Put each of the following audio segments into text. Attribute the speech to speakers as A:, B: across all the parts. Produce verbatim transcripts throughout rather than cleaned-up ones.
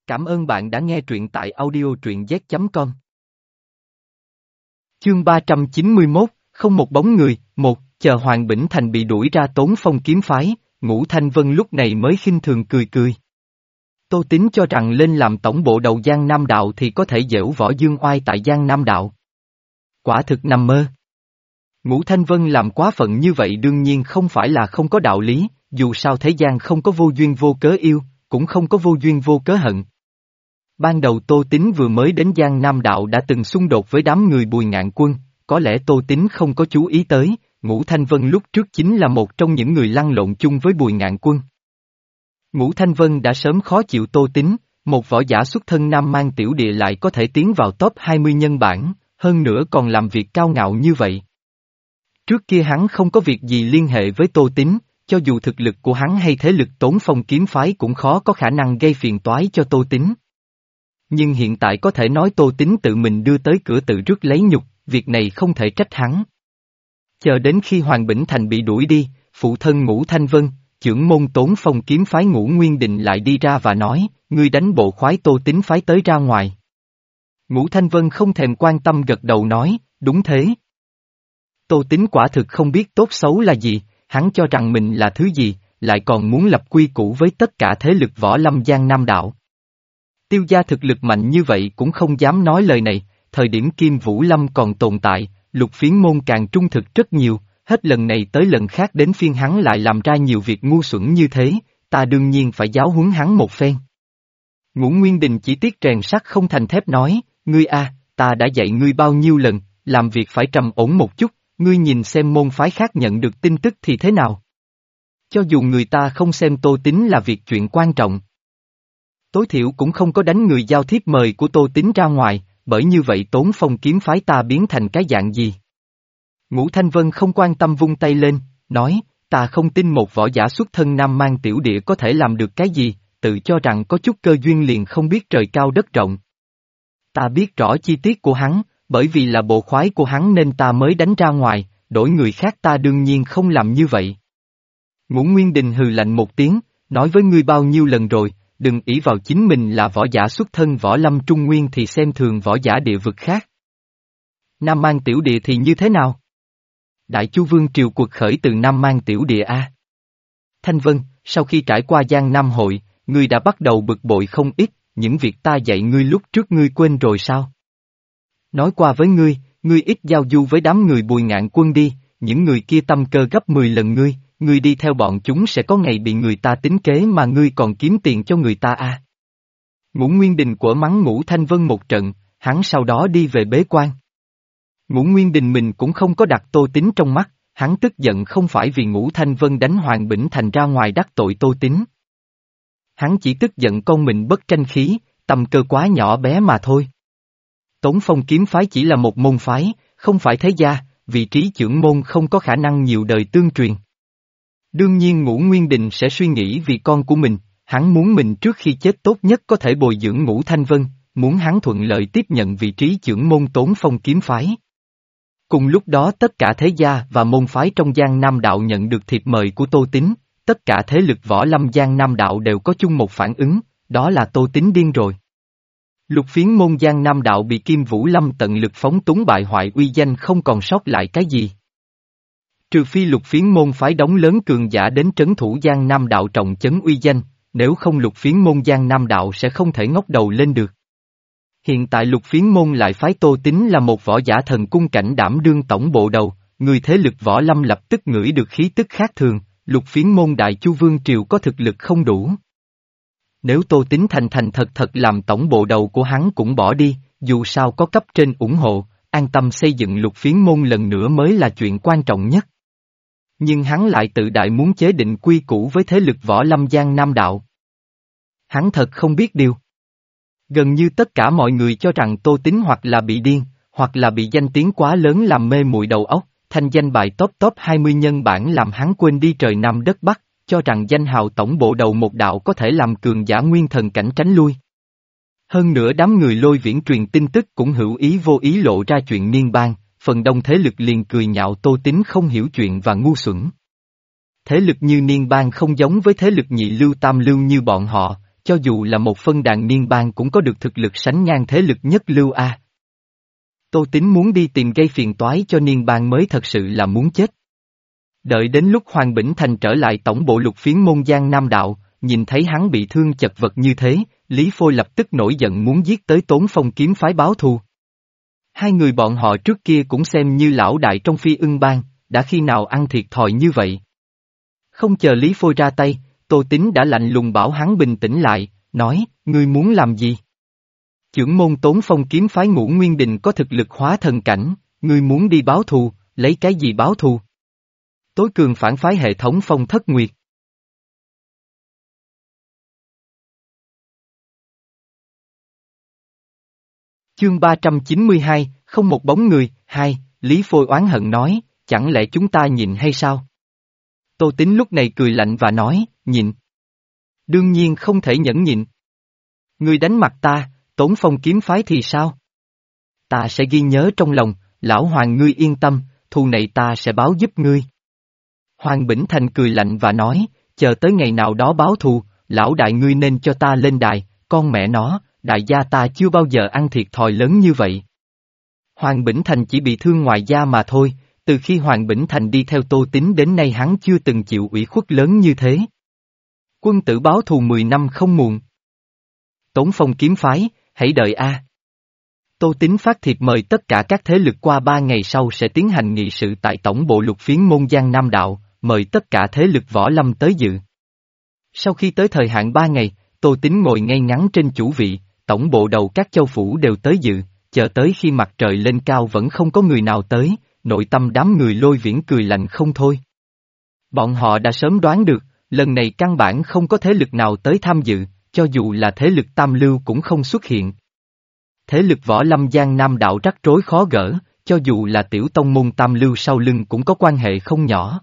A: Cảm ơn bạn đã nghe truyện tại audio truyện z chấm com. Chương ba trăm chín mươi mốt, không một bóng người, một, chờ Hoàng Bỉnh Thành bị đuổi ra Tốn Phong kiếm phái, Ngũ Thanh Vân lúc này mới khinh thường cười cười. Tô Tín cho rằng lên làm tổng bộ đầu Giang Nam Đạo thì có thể giễu võ dương oai tại Giang Nam Đạo. Quả thực nằm mơ. Ngũ Thanh Vân làm quá phận như vậy đương nhiên không phải là không có đạo lý, dù sao thế gian không có vô duyên vô cớ yêu, cũng không có vô duyên vô cớ hận. Ban đầu Tô Tín vừa mới đến Giang Nam Đạo đã từng xung đột với đám người Bùi Ngạn Quân, có lẽ Tô Tín không có chú ý tới, Ngũ Thanh Vân lúc trước chính là một trong những người lăn lộn chung với Bùi Ngạn Quân. Ngũ Thanh Vân đã sớm khó chịu Tô Tín, một võ giả xuất thân Nam Mang tiểu địa lại có thể tiến vào top hai mươi nhân bản, hơn nữa còn làm việc cao ngạo như vậy. Trước kia hắn không có việc gì liên hệ với Tô Tín, cho dù thực lực của hắn hay thế lực Tốn Phong kiếm phái cũng khó có khả năng gây phiền toái cho Tô Tín. Nhưng hiện tại có thể nói Tô Tín tự mình đưa tới cửa tự rước lấy nhục, việc này không thể trách hắn. Chờ đến khi Hoàng Bỉnh Thành bị đuổi đi, phụ thân Ngũ Thanh Vân, trưởng môn Tốn Phong kiếm phái Ngũ Nguyên Định lại đi ra và nói, ngươi đánh bộ khoái Tô Tín phái tới ra ngoài. Ngũ Thanh Vân không thèm quan tâm gật đầu nói, đúng thế. Tô Tín quả thực không biết tốt xấu là gì, hắn cho rằng mình là thứ gì, lại còn muốn lập quy củ với tất cả thế lực võ lâm Giang Nam Đạo. Tiêu gia thực lực mạnh như vậy cũng không dám nói lời này, thời điểm Kim Vũ Lâm còn tồn tại, Lục Phiến môn càng trung thực rất nhiều, hết lần này tới lần khác đến phiên hắn lại làm ra nhiều việc ngu xuẩn như thế, ta đương nhiên phải giáo huấn hắn một phen. Ngũ Nguyên Đình chỉ tiếc rèn sắt không thành thép nói, ngươi a, ta đã dạy ngươi bao nhiêu lần, làm việc phải trầm ổn một chút, ngươi nhìn xem môn phái khác nhận được tin tức thì thế nào. Cho dù người ta không xem Tô Tín là việc chuyện quan trọng. Tối thiểu cũng không có đánh người giao thiếp mời của Tô Tín ra ngoài, bởi như vậy Tốn Phong kiếm phái ta biến thành cái dạng gì. Ngũ Thanh Vân không quan tâm vung tay lên, nói, ta không tin một võ giả xuất thân Nam Mang tiểu địa có thể làm được cái gì, tự cho rằng có chút cơ duyên liền không biết trời cao đất rộng. Ta biết rõ chi tiết của hắn, bởi vì là bộ khoái của hắn nên ta mới đánh ra ngoài, đổi người khác ta đương nhiên không làm như vậy. Ngũ Nguyên Đình hừ lạnh một tiếng, nói với ngươi bao nhiêu lần rồi, đừng ỷ vào chính mình là võ giả xuất thân võ lâm trung nguyên thì xem thường võ giả địa vực khác. Nam Mang tiểu địa thì như thế nào? Đại Chu Vương triều cuộc khởi từ Nam Mang tiểu địa a. Thanh Vân, sau khi trải qua Giang Nam hội, ngươi đã bắt đầu bực bội không ít, những việc ta dạy ngươi lúc trước ngươi quên rồi sao? Nói qua với ngươi, ngươi ít giao du với đám người Bùi Ngạn Quân đi, những người kia tâm cơ gấp mười lần ngươi, ngươi đi theo bọn chúng sẽ có ngày bị người ta tính kế mà ngươi còn kiếm tiền cho người ta à. Ngũ Nguyên Đình của mắng Ngũ Thanh Vân một trận, hắn sau đó đi về bế quan. Ngũ Nguyên Đình mình cũng không có đặt Tô Tín trong mắt, hắn tức giận không phải vì Ngũ Thanh Vân đánh Hoàng Bỉnh Thành ra ngoài đắc tội Tô Tín. Hắn chỉ tức giận con mình bất tranh khí, tầm cơ quá nhỏ bé mà thôi. Tốn Phong kiếm phái chỉ là một môn phái, không phải thế gia, vị trí trưởng môn không có khả năng nhiều đời tương truyền. Đương nhiên Ngũ Nguyên Đình sẽ suy nghĩ vì con của mình, hắn muốn mình trước khi chết tốt nhất có thể bồi dưỡng Ngũ Thanh Vân, muốn hắn thuận lợi tiếp nhận vị trí trưởng môn Tốn Phong kiếm phái. Cùng lúc đó tất cả thế gia và môn phái trong Giang Nam Đạo nhận được thiệp mời của Tô Tín, tất cả thế lực võ lâm Giang Nam Đạo đều có chung một phản ứng, đó là Tô Tín điên rồi. Lục Phiến môn Giang Nam Đạo bị Kim Vũ Lâm tận lực phóng túng bại hoại uy danh không còn sót lại cái gì. Trừ phi Lục Phiến môn phái đóng lớn cường giả đến trấn thủ Giang Nam Đạo trọng chấn uy danh, nếu không Lục Phiến môn Giang Nam Đạo sẽ không thể ngóc đầu lên được. Hiện tại Lục Phiến môn lại phái Tô Tín là một võ giả thần cung cảnh đảm đương tổng bộ đầu, người thế lực võ lâm lập tức ngửi được khí tức khác thường, Lục Phiến môn Đại Chu Vương triều có thực lực không đủ. Nếu Tô Tín thành thành thật thật làm tổng bộ đầu của hắn cũng bỏ đi, dù sao có cấp trên ủng hộ, an tâm xây dựng Lục Phiến môn lần nữa mới là chuyện quan trọng nhất. Nhưng hắn lại tự đại muốn chế định quy củ với thế lực võ lâm Giang Nam Đạo. Hắn thật không biết điều. Gần như tất cả mọi người cho rằng Tô Tín hoặc là bị điên, hoặc là bị danh tiếng quá lớn làm mê muội đầu óc, thanh danh bài top top hai mươi nhân bản làm hắn quên đi trời Nam đất Bắc, cho rằng danh hào tổng bộ đầu một đạo có thể làm cường giả nguyên thần cảnh tránh lui. Hơn nữa đám người Lôi Viễn truyền tin tức cũng hữu ý vô ý lộ ra chuyện Niên Bang, phần đông thế lực liền cười nhạo Tô Tín không hiểu chuyện và ngu xuẩn. Thế lực như Niên Bang không giống với thế lực nhị lưu tam lưu như bọn họ, cho dù là một phân đàn niên bang cũng có được thực lực sánh ngang thế lực nhất lưu A. Tô Tín muốn đi tìm gây phiền toái cho niên bang mới thật sự là muốn chết. Đợi đến lúc Hoàng Bỉnh Thành trở lại tổng bộ lục phiến môn Giang Nam Đạo, nhìn thấy hắn bị thương chật vật như thế, Lý Phôi lập tức nổi giận muốn giết tới Tốn Phong kiếm phái báo thù. Hai người bọn họ trước kia cũng xem như lão đại trong Phi Ưng Bang, đã khi nào ăn thiệt thòi như vậy. Không chờ Lý Phôi ra tay, Tô Tín đã lạnh lùng bảo hắn bình tĩnh lại, nói, ngươi muốn làm gì? Chưởng môn Tốn Phong kiếm phái Ngũ Nguyên Đình có thực lực hóa thần cảnh, ngươi muốn đi báo thù, lấy cái gì báo thù? Tối cường phản phái hệ thống Phong Thất Nguyệt. Chương ba trăm chín mươi hai, không một bóng người, hai, Lý Phôi oán hận nói, chẳng lẽ chúng ta nhìn hay sao? Tô Tín lúc này cười lạnh và nói, nhịn. Đương nhiên không thể nhẫn nhịn. Ngươi đánh mặt ta, Tốn Phong kiếm phái thì sao? Ta sẽ ghi nhớ trong lòng, lão Hoàng ngươi yên tâm, thù này ta sẽ báo giúp ngươi. Hoàng Bỉnh Thành cười lạnh và nói, chờ tới ngày nào đó báo thù, lão đại ngươi nên cho ta lên đài, con mẹ nó, đại gia ta chưa bao giờ ăn thiệt thòi lớn như vậy. Hoàng Bỉnh Thành chỉ bị thương ngoài da mà thôi, từ khi Hoàng Bỉnh Thành đi theo Tô Tín đến nay hắn chưa từng chịu ủy khuất lớn như thế. Quân tử báo thù mười năm không muộn. Tốn Phong kiếm phái, hãy đợi a. Tô Tín phát thiệp mời tất cả các thế lực qua ba ngày sau sẽ tiến hành nghị sự tại tổng bộ lục phiến môn Giang Nam Đạo, mời tất cả thế lực võ lâm tới dự. Sau khi tới thời hạn ba ngày, Tô Tín ngồi ngay ngắn trên chủ vị, tổng bộ đầu các châu phủ đều tới dự, chờ tới khi mặt trời lên cao vẫn không có người nào tới, nội tâm đám người Lôi Viễn cười lạnh không thôi. Bọn họ đã sớm đoán được, lần này căn bản không có thế lực nào tới tham dự, cho dù là thế lực tam lưu cũng không xuất hiện. Thế lực võ lâm Giang Nam Đạo rắc rối khó gỡ, cho dù là tiểu tông môn tam lưu sau lưng cũng có quan hệ không nhỏ.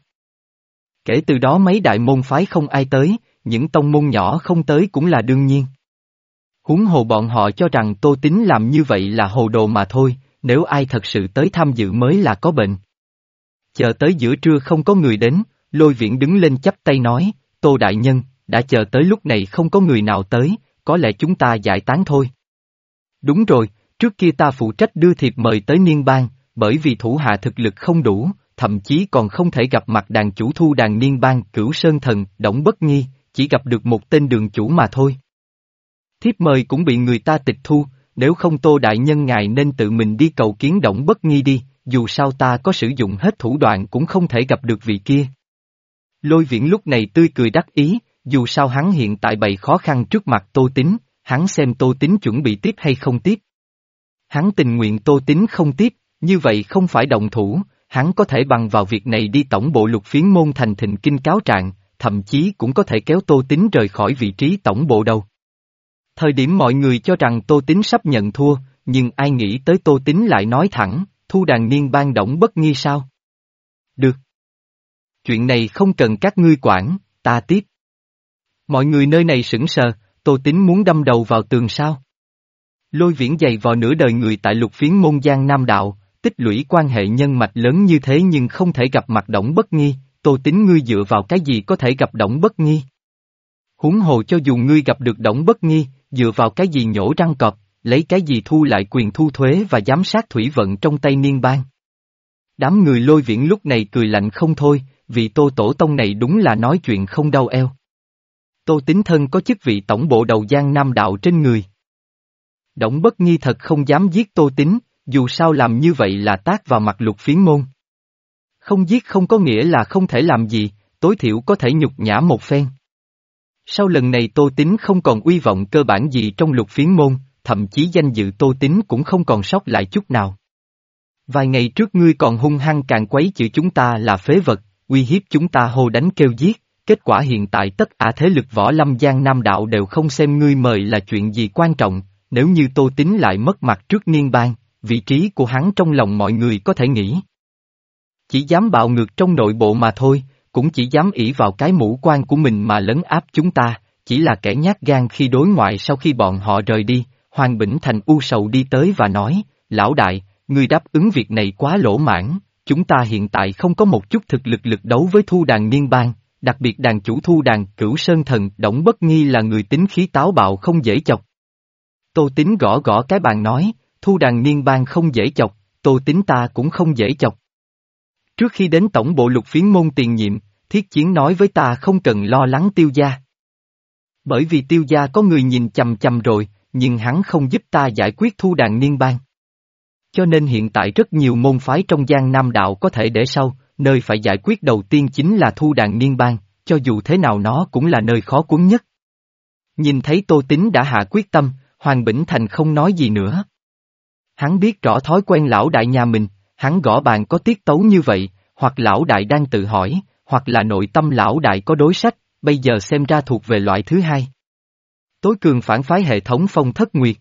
A: Kể từ đó mấy đại môn phái không ai tới, những tông môn nhỏ không tới cũng là đương nhiên. Huống hồ bọn họ cho rằng Tô Tín làm như vậy là hồ đồ mà thôi, nếu ai thật sự tới tham dự mới là có bệnh. Chờ tới giữa trưa không có người đến, Lôi Viễn đứng lên chắp tay nói, Tô Đại Nhân, đã chờ tới lúc này không có người nào tới, có lẽ chúng ta giải tán thôi. Đúng rồi, trước kia ta phụ trách đưa thiệp mời tới Niên Bang, bởi vì thủ hạ thực lực không đủ, thậm chí còn không thể gặp mặt đàn chủ thu đàn Niên Bang Cửu Sơn Thần, Đổng Bất Nghi, chỉ gặp được một tên đường chủ mà thôi. Thiếp mời cũng bị người ta tịch thu, nếu không Tô Đại Nhân ngài nên tự mình đi cầu kiến Đổng Bất Nghi đi, dù sao ta có sử dụng hết thủ đoạn cũng không thể gặp được vị kia. Lôi Viễn lúc này tươi cười đắc ý, dù sao hắn hiện tại bày khó khăn trước mặt Tô Tín, hắn xem Tô Tín chuẩn bị tiếp hay không tiếp. Hắn tình nguyện Tô Tín không tiếp, như vậy không phải động thủ, hắn có thể bằng vào việc này đi tổng bộ lục phiến môn thành Thịnh Kinh cáo trạng, thậm chí cũng có thể kéo Tô Tín rời khỏi vị trí tổng bộ đầu. Thời điểm mọi người cho rằng Tô Tín sắp nhận thua, nhưng ai nghĩ tới Tô Tín lại nói thẳng, thu đàn Niên Bang Đổng Bất Nghi sao? Được. Chuyện này không cần các ngươi quản, ta tiếp. Mọi người nơi này sững sờ, Tô Tín muốn đâm đầu vào tường sao? Lôi Viễn dày vò nửa đời người tại lục phiến môn Giang Nam Đạo, tích lũy quan hệ nhân mạch lớn như thế nhưng không thể gặp mặt Đổng Bất Nghi, Tô Tín ngươi dựa vào cái gì có thể gặp Đổng Bất Nghi? Huống hồ cho dù ngươi gặp được Đổng Bất Nghi, dựa vào cái gì nhổ răng cọp, lấy cái gì thu lại quyền thu thuế và giám sát thủy vận trong tay Niên Bang? Đám người Lôi Viễn lúc này cười lạnh không thôi, vì Tô Tổ Tông này đúng là nói chuyện không đau eo. Tô Tín thân có chức vị tổng bộ đầu Giang Nam Đạo trên người. Đổng Bất Nghi thật không dám giết Tô Tín, dù sao làm như vậy là tác vào mặt lục phiến môn. Không giết không có nghĩa là không thể làm gì, tối thiểu có thể nhục nhã một phen. Sau lần này Tô Tín không còn uy vọng cơ bản gì trong lục phiến môn, thậm chí danh dự Tô Tín cũng không còn sót lại chút nào. Vài ngày trước ngươi còn hung hăng càng quấy chửi chúng ta là phế vật, uy hiếp chúng ta hô đánh kêu giết, kết quả hiện tại tất cả thế lực võ lâm Giang Nam Đạo đều không xem ngươi mời là chuyện gì quan trọng, nếu như Tô Tín lại mất mặt trước Niên Bang, vị trí của hắn trong lòng mọi người có thể nghĩ. Chỉ dám bạo ngược trong nội bộ mà thôi, cũng chỉ dám ỷ vào cái mũ quan của mình mà lấn áp chúng ta, chỉ là kẻ nhát gan khi đối ngoại. Sau khi bọn họ rời đi, Hoàng Bỉnh Thành u sầu đi tới và nói, lão đại, ngươi đáp ứng việc này quá lỗ mãn, chúng ta hiện tại không có một chút thực lực lực đấu với thu đàn Niên Bang, đặc biệt đàn chủ Thu Đàn Cửu Sơn Thần Đổng Bất Nghi là người tính khí táo bạo không dễ chọc. Tô Tín gõ gõ cái bàn nói, Thu Đàn Niên Bang không dễ chọc, Tô Tín ta cũng không dễ chọc. Trước khi đến tổng bộ Lục Phiến môn tiền nhiệm, Thiết Chiến nói với ta không cần lo lắng Tiêu gia. Bởi vì Tiêu gia có người nhìn chằm chằm rồi, nhưng hắn không giúp ta giải quyết Thu Đàn Niên Bang. Cho nên hiện tại rất nhiều môn phái trong Giang Nam đạo có thể để sau, nơi phải giải quyết đầu tiên chính là Thu Đàn Niên Bang, cho dù thế nào nó cũng là nơi khó cuốn nhất. Nhìn thấy Tô Tín đã hạ quyết tâm, Hoàng Bỉnh Thành không nói gì nữa. Hắn biết rõ thói quen lão đại nhà mình, hắn gõ bàn có tiết tấu như vậy, hoặc lão đại đang tự hỏi, hoặc là nội tâm lão đại có đối sách, bây giờ xem ra thuộc về loại thứ hai. Tối cường phản phái hệ thống Phong Thất Nguyệt.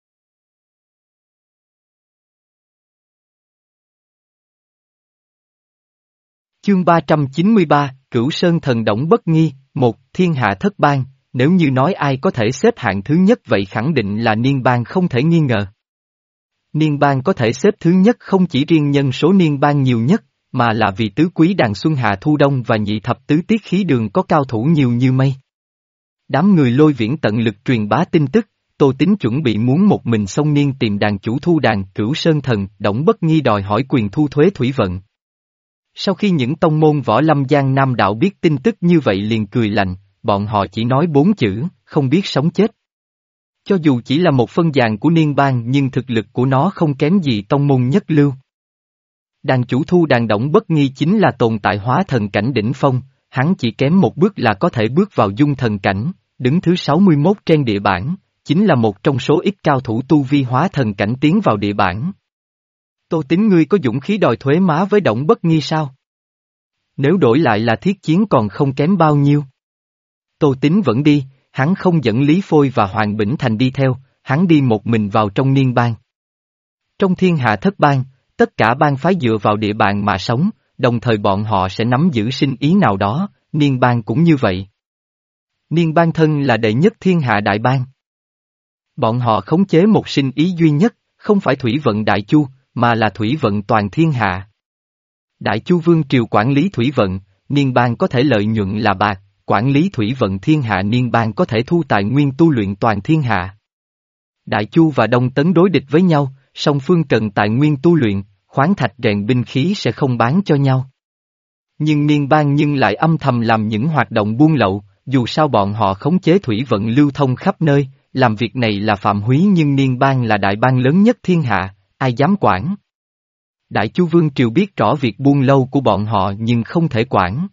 A: Chương ba trăm chín mươi ba, Cửu Sơn Thần Đổng Bất Nghi, một, Thiên Hạ Thất Bang, nếu như nói ai có thể xếp hạng thứ nhất vậy khẳng định là Niên Bang không thể nghi ngờ. Niên Bang có thể xếp thứ nhất không chỉ riêng nhân số Niên Bang nhiều nhất, mà là vì tứ quý đàn Xuân Hạ Thu Đông và nhị thập tứ tiết khí đường có cao thủ nhiều như mây. Đám người Lôi Viễn tận lực truyền bá tin tức, Tô Tín chuẩn bị muốn một mình xông niên tìm đàn chủ Thu Đàn Cửu Sơn Thần Đổng Bất Nghi đòi hỏi quyền thu thuế thủy vận. Sau khi những tông môn võ lâm Giang Nam đạo biết tin tức như vậy liền cười lạnh, bọn họ chỉ nói bốn chữ, không biết sống chết. Cho dù chỉ là một phân dàn của Niên Bang nhưng thực lực của nó không kém gì tông môn nhất lưu. Đàn chủ Thu Đàn Đổng Bất Nghi chính là tồn tại hóa thần cảnh đỉnh phong, hắn chỉ kém một bước là có thể bước vào dung thần cảnh, đứng thứ sáu mươi mốt trên địa bảng, chính là một trong số ít cao thủ tu vi hóa thần cảnh tiến vào địa bảng. Tô Tín ngươi có dũng khí đòi thuế má với Đổng Bất Nghi sao? Nếu đổi lại là Thiết Chiến còn không kém bao nhiêu. Tô Tín vẫn đi, hắn không dẫn Lý Phôi và Hoàng Bỉnh Thành đi theo, hắn đi một mình vào trong Niên Bang. Trong Thiên Hạ Thất Bang, tất cả bang phái dựa vào địa bàn mà sống, đồng thời bọn họ sẽ nắm giữ sinh ý nào đó, Niên Bang cũng như vậy. Niên Bang thân là đệ nhất thiên hạ đại bang. Bọn họ khống chế một sinh ý duy nhất, không phải thủy vận Đại Chu, mà là thủy vận toàn thiên hạ. Đại Chu Vương triều quản lý thủy vận, Niên Bang có thể lợi nhuận là bạc, quản lý thủy vận thiên hạ Niên Bang có thể thu tài nguyên tu luyện toàn thiên hạ. Đại Chu và Đông Tấn đối địch với nhau, song phương cần tài nguyên tu luyện, khoáng thạch rèn binh khí sẽ không bán cho nhau. Nhưng Niên Bang nhưng lại âm thầm làm những hoạt động buôn lậu, dù sao bọn họ khống chế thủy vận lưu thông khắp nơi, làm việc này là phạm húy nhưng Niên Bang là đại bang lớn nhất thiên hạ, ai dám quản. Đại Chu Vương triều biết rõ việc buôn lậu của bọn họ nhưng không thể quản.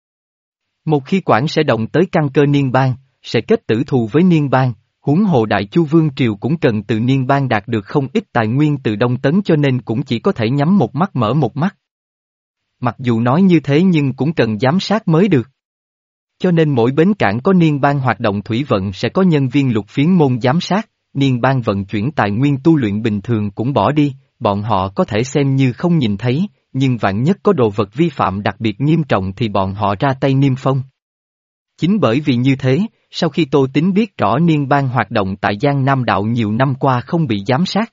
A: Một khi quản sẽ động tới căn cơ Niên Bang, sẽ kết tử thù với Niên Bang, huống hồ Đại Chu Vương triều cũng cần từ Niên Bang đạt được không ít tài nguyên từ Đông Tấn cho nên cũng chỉ có thể nhắm một mắt mở một mắt. Mặc dù nói như thế nhưng cũng cần giám sát mới được. Cho nên mỗi bến cảng có Niên Bang hoạt động thủy vận sẽ có nhân viên Lục Phiến môn giám sát, Niên Bang vận chuyển tài nguyên tu luyện bình thường cũng bỏ đi, bọn họ có thể xem như không nhìn thấy, nhưng vạn nhất có đồ vật vi phạm đặc biệt nghiêm trọng thì bọn họ ra tay niêm phong. Chính bởi vì như thế, sau khi Tô Tín biết rõ Niên Bang hoạt động tại Giang Nam đạo nhiều năm qua không bị giám sát,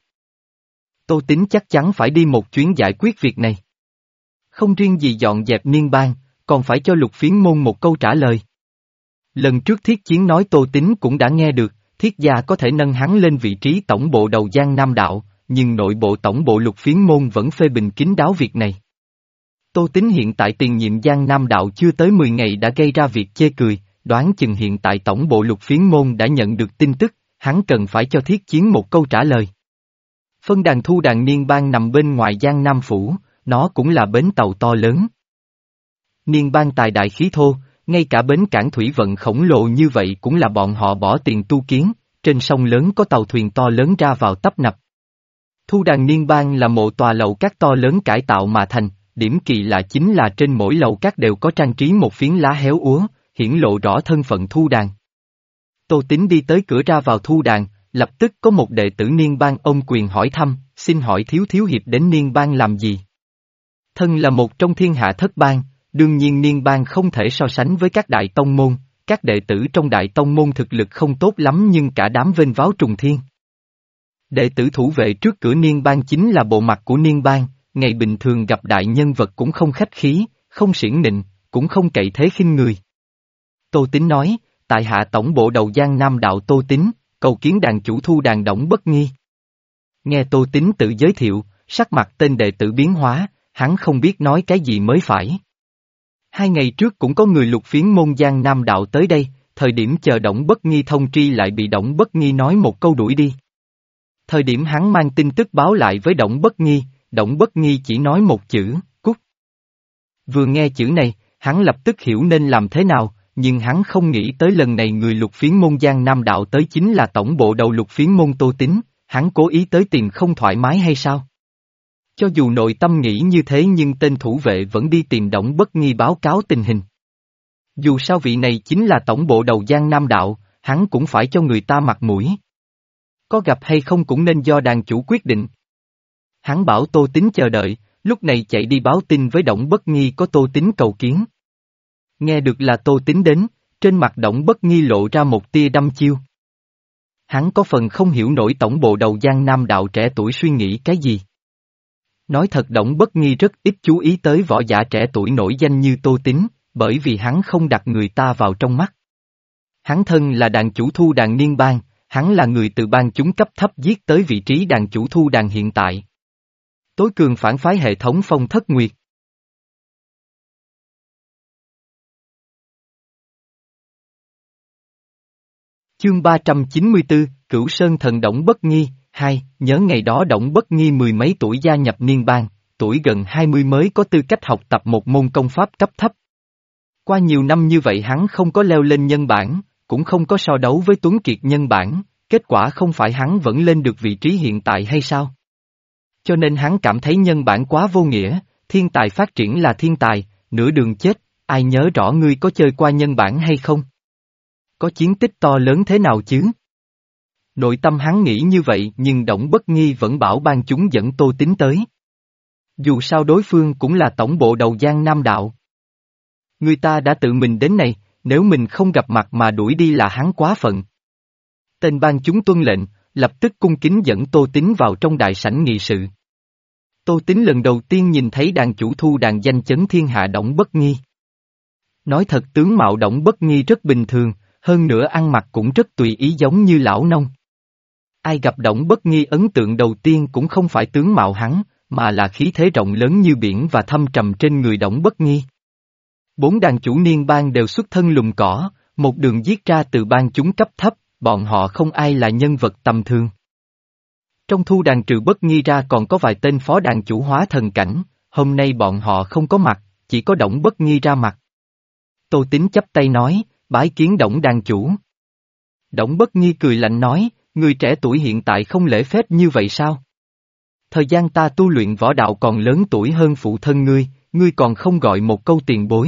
A: Tô Tín chắc chắn phải đi một chuyến giải quyết việc này. Không riêng gì dọn dẹp Niên Bang, còn phải cho Lục Phiến môn một câu trả lời. Lần trước Thiết Chiến nói Tô Tín cũng đã nghe được, Thiết gia có thể nâng hắn lên vị trí tổng bộ đầu Giang Nam đạo, nhưng nội bộ tổng bộ Lục Phiến môn vẫn phê bình kín đáo việc này. Tô Tín hiện tại tiền nhiệm Giang Nam đạo chưa tới mười ngày đã gây ra việc chê cười, đoán chừng hiện tại tổng bộ Lục Phiến môn đã nhận được tin tức, hắn cần phải cho Thiết Chiến một câu trả lời. Phân đàn Thu Đàn Niên Bang nằm bên ngoài Giang Nam phủ, nó cũng là bến tàu to lớn. Niên Bang tài đại khí thô, ngay cả bến cảng thủy vận khổng lồ như vậy cũng là bọn họ bỏ tiền tu kiến, trên sông lớn có tàu thuyền to lớn ra vào tấp nập. Thu Đàn Niên Bang là một tòa lầu các to lớn cải tạo mà thành, điểm kỳ lạ chính là trên mỗi lầu các đều có trang trí một phiến lá héo úa, hiển lộ rõ thân phận Thu Đàn. Tô Tín đi tới cửa ra vào Thu Đàn, lập tức có một đệ tử Niên Bang ôm quyền hỏi thăm, xin hỏi thiếu thiếu hiệp đến Niên Bang làm gì? Thân là một trong thiên hạ thất bang, đương nhiên Niên Bang không thể so sánh với các đại tông môn, các đệ tử trong đại tông môn thực lực không tốt lắm nhưng cả đám vênh váo trùng thiên. Đệ tử thủ vệ trước cửa Niên Bang chính là bộ mặt của Niên Bang, ngày bình thường gặp đại nhân vật cũng không khách khí, không xiển nịnh, cũng không cậy thế khinh người, Tô Tín nói, tại hạ tổng bộ đầu Giang Nam đạo Tô Tín, cầu kiến đàn chủ Thu đàn Đổng Bất Nghi. Nghe Tô Tín tự giới thiệu, sắc mặt tên đệ tử biến hóa, hắn không biết nói cái gì mới phải. Hai ngày trước cũng có người lục phiến môn Giang Nam đạo tới đây, thời điểm chờ Đổng Bất Nghi thông tri lại bị Đổng Bất Nghi nói một câu đuổi đi. Thời điểm hắn mang tin tức báo lại với Đổng Bất Nghi, Đổng Bất Nghi chỉ nói một chữ, cút. Vừa nghe chữ này, hắn lập tức hiểu nên làm thế nào, nhưng hắn không nghĩ tới lần này người lục phiến môn Giang Nam đạo tới chính là tổng bộ đầu lục phiến môn Tô Tín, hắn cố ý tới tìm không thoải mái hay sao? Cho dù nội tâm nghĩ như thế nhưng tên thủ vệ vẫn đi tìm Đổng Bất Nghi báo cáo tình hình. Dù sao vị này chính là tổng bộ đầu Giang Nam đạo, hắn cũng phải cho người ta mặt mũi. Có gặp hay không cũng nên do đàn chủ quyết định. Hắn bảo Tô Tín chờ đợi, lúc này chạy đi báo tin với Đổng Bất Nghi có Tô Tín cầu kiến. Nghe được là Tô Tín đến, trên mặt Đổng Bất Nghi lộ ra một tia đăm chiêu. Hắn có phần không hiểu nổi tổng bộ đầu Giang Nam đạo trẻ tuổi suy nghĩ cái gì. Nói thật Đổng Bất Nghi rất ít chú ý tới võ giả trẻ tuổi nổi danh như Tô Tín, bởi vì hắn không đặt người ta vào trong mắt. Hắn thân là đàn chủ Thu đàn Niên Bang, hắn là người từ bang chúng cấp thấp giết tới vị trí đàn chủ Thu đàn hiện tại. Tối cường phản phái hệ thống Phong Thất Nguyệt. Chương ba trăm chín mươi tư, Cửu Sơn Thần Đổng Bất Nghi, hai, nhớ ngày đó Đổng Bất Nghi mười mấy tuổi gia nhập Niên Bang, tuổi gần hai mươi mới có tư cách học tập một môn công pháp cấp thấp. Qua nhiều năm như vậy hắn không có leo lên nhân bản, cũng không có so đấu với Tuấn Kiệt nhân bản, kết quả không phải hắn vẫn lên được vị trí hiện tại hay sao? Cho nên hắn cảm thấy nhân bản quá vô nghĩa, thiên tài phát triển là thiên tài, nửa đường chết, ai nhớ rõ ngươi có chơi qua nhân bản hay không? Có chiến tích to lớn thế nào chứ? Nội tâm hắn nghĩ như vậy nhưng Đổng Bất Nghi vẫn bảo ban chúng dẫn Tô Tín tới. Dù sao đối phương cũng là tổng bộ đầu Giang Nam đạo. Người ta đã tự mình đến này, nếu mình không gặp mặt mà đuổi đi là hắn quá phận. Tên ban chúng tuân lệnh, lập tức cung kính dẫn Tô Tín vào trong đại sảnh nghị sự. Tô Tín lần đầu tiên nhìn thấy đàn chủ Thu đàn danh chấn thiên hạ Đổng Bất Nghi. Nói thật tướng mạo Đổng Bất Nghi rất bình thường, hơn nữa ăn mặc cũng rất tùy ý giống như lão nông. Ai gặp Đổng Bất Nghi ấn tượng đầu tiên cũng không phải tướng mạo hắn, mà là khí thế rộng lớn như biển và thâm trầm trên người Đổng Bất Nghi. Bốn đàn chủ Niên Bang đều xuất thân lùm cỏ, một đường giết ra từ bang chúng cấp thấp, bọn họ không ai là nhân vật tầm thường. Trong Thu đàn trừ Bất Nghi ra còn có vài tên phó đàn chủ hóa thần cảnh, hôm nay bọn họ không có mặt, chỉ có Đổng Bất Nghi ra mặt. Tô Tín chắp tay nói, bái kiến Đổng đàn chủ. Đổng Bất Nghi cười lạnh nói, người trẻ tuổi hiện tại không lễ phép như vậy sao? Thời gian ta tu luyện võ đạo còn lớn tuổi hơn phụ thân ngươi, ngươi còn không gọi một câu tiền bối.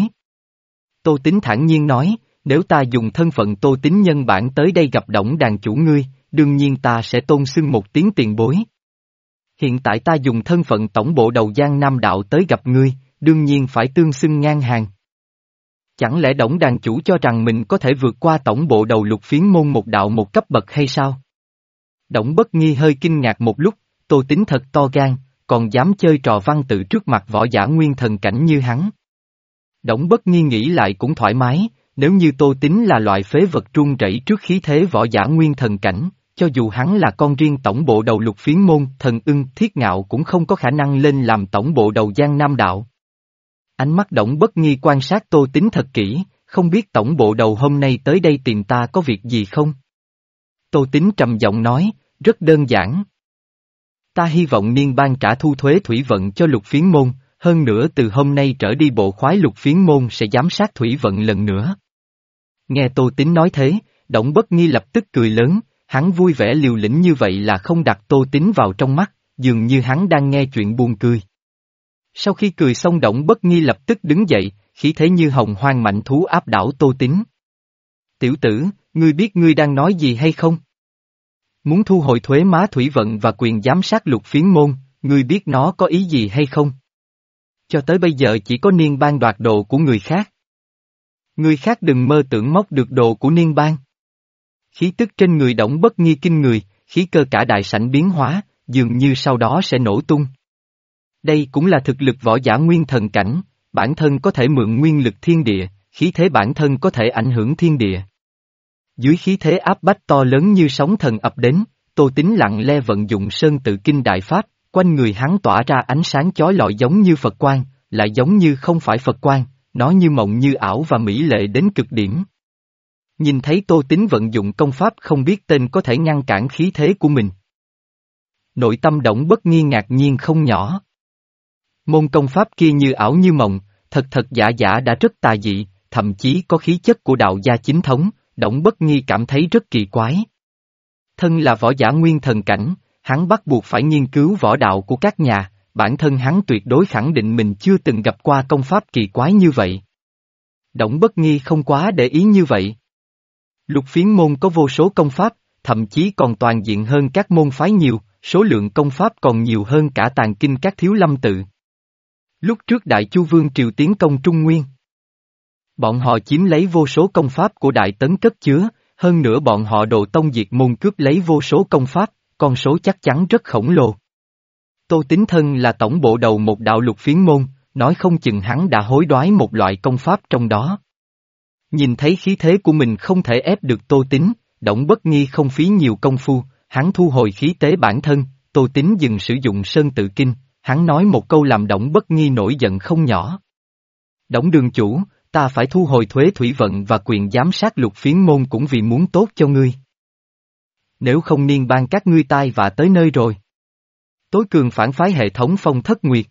A: Tô Tín thản nhiên nói, nếu ta dùng thân phận Tô Tín nhân bản tới đây gặp Đổng đàn chủ ngươi, đương nhiên ta sẽ tôn xưng một tiếng tiền bối. Hiện tại ta dùng thân phận tổng bộ đầu Giang Nam đạo tới gặp ngươi, đương nhiên phải tương xưng ngang hàng. Chẳng lẽ Đổng đàn chủ cho rằng mình có thể vượt qua tổng bộ đầu lục phiến môn một đạo một cấp bậc hay sao? Đổng Bất Nghi hơi kinh ngạc một lúc, Tô Tín thật to gan, còn dám chơi trò văn tự trước mặt võ giả nguyên thần cảnh như hắn. Đổng Bất Nghi nghĩ lại cũng thoải mái, nếu như Tô Tín là loại phế vật run rẩy trước khí thế võ giả nguyên thần cảnh, cho dù hắn là con riêng tổng bộ đầu lục phiến môn thần ưng thiết ngạo cũng không có khả năng lên làm tổng bộ đầu Giang Nam đạo. Ánh mắt Đổng Bất Nghi quan sát Tô Tín thật kỹ, không biết tổng bộ đầu hôm nay tới đây tìm ta có việc gì không? Tô Tín trầm giọng nói, rất đơn giản. Ta hy vọng Niên Bang trả thu thuế thủy vận cho lục phiến môn, hơn nữa từ hôm nay trở đi bộ khoái lục phiến môn sẽ giám sát thủy vận lần nữa. Nghe Tô Tín nói thế, Đổng Bất Nghi lập tức cười lớn, hắn vui vẻ liều lĩnh như vậy là không đặt Tô Tín vào trong mắt, dường như hắn đang nghe chuyện buồn cười. Sau khi cười xong Đổng Bất Nghi lập tức đứng dậy, khí thế như hồng hoang mạnh thú áp đảo Tô Tín. Tiểu tử, ngươi biết ngươi đang nói gì hay không? Muốn thu hồi thuế má thủy vận và quyền giám sát lục phiến môn, ngươi biết nó có ý gì hay không? Cho tới bây giờ chỉ có Niên Bang đoạt đồ của người khác. Người khác đừng mơ tưởng móc được đồ của Niên Bang. Khí tức trên người Đổng Bất Nghi kinh người, khí cơ cả đại sảnh biến hóa, dường như sau đó sẽ nổ tung. Đây cũng là thực lực võ giả nguyên thần cảnh, bản thân có thể mượn nguyên lực thiên địa, khí thế bản thân có thể ảnh hưởng thiên địa. Dưới khí thế áp bách to lớn như sóng thần ập đến, Tô Tín lặng lẽ vận dụng Sơn Tự Kinh Đại Pháp, quanh người hắn tỏa ra ánh sáng chói lọi giống như Phật quang, lại giống như không phải Phật quang, nó như mộng như ảo và mỹ lệ đến cực điểm. Nhìn thấy Tô Tín vận dụng công pháp không biết tên có thể ngăn cản khí thế của mình. Nội tâm Đổng Bất Nghi ngạc nhiên không nhỏ. Môn công pháp kia như ảo như mộng, thật thật giả giả đã rất tà dị, thậm chí có khí chất của đạo gia chính thống, Đổng Bất Nghi cảm thấy rất kỳ quái. Thân là võ giả nguyên thần cảnh, hắn bắt buộc phải nghiên cứu võ đạo của các nhà, bản thân hắn tuyệt đối khẳng định mình chưa từng gặp qua công pháp kỳ quái như vậy. Đổng Bất Nghi không quá để ý như vậy. Lục Phiến môn có vô số công pháp, thậm chí còn toàn diện hơn các môn phái nhiều, số lượng công pháp còn nhiều hơn cả tàn kinh các thiếu lâm tự. Lúc trước Đại Chu Vương triều tiến công Trung Nguyên, bọn họ chiếm lấy vô số công pháp của Đại Tấn cất chứa, hơn nữa bọn họ Đồ Tông diệt môn cướp lấy vô số công pháp, con số chắc chắn rất khổng lồ. Tô Tín thân là tổng bộ đầu một đạo Lục Phiến môn, nói không chừng hắn đã hối đoái một loại công pháp trong đó. Nhìn thấy khí thế của mình không thể ép được Tô Tín, Đổng Bất Nghi không phí nhiều công phu, hắn thu hồi khí tế bản thân, Tô Tín dừng sử dụng Sơn Tự Kinh, hắn nói một câu làm Đổng Bất Nghi nổi giận không nhỏ. Đổng đường chủ, ta phải thu hồi thuế thủy vận và quyền giám sát Lục Phiến môn cũng vì muốn tốt cho ngươi. Nếu không niên ban các ngươi tai vạ tới nơi rồi. Tối cường phản phái hệ thống Phong Thất Nguyệt.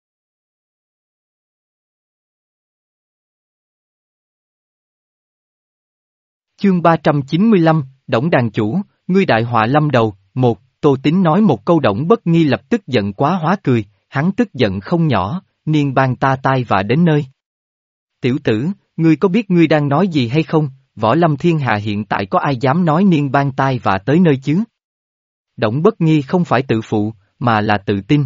A: Chương ba trăm chín mươi lăm, Đổng đàn chủ, ngươi đại họa lâm đầu, một, Tô Tín nói một câu Đổng Bất Nghi lập tức giận quá hóa cười, hắn tức giận không nhỏ, niên ban ta tai vạ đến nơi. Tiểu tử, ngươi có biết ngươi đang nói gì hay không, võ lâm thiên hạ hiện tại có ai dám nói niên ban tai vạ tới nơi chứ? Đổng Bất Nghi không phải tự phụ, mà là tự tin.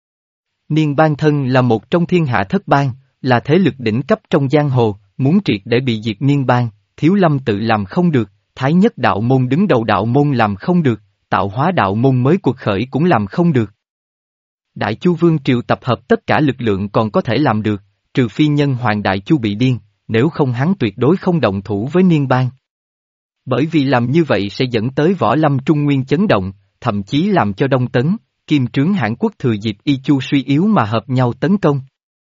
A: Niên ban thân là một trong thiên hạ thất bang, là thế lực đỉnh cấp trong giang hồ, muốn triệt để bị diệt niên ban, Thiếu Lâm tự làm không được, Thái Nhất đạo môn đứng đầu đạo môn làm không được, Tạo Hóa đạo môn mới cuộc khởi cũng làm không được. Đại Chu Vương triều tập hợp tất cả lực lượng còn có thể làm được, trừ phi nhân hoàng Đại Chu bị điên, nếu không hắn tuyệt đối không động thủ với niên ban. Bởi vì làm như vậy sẽ dẫn tới võ lâm Trung Nguyên chấn động, thậm chí làm cho Đông Tấn, Kim Trướng Hãn Quốc thừa dịp Y Chu suy yếu mà hợp nhau tấn công.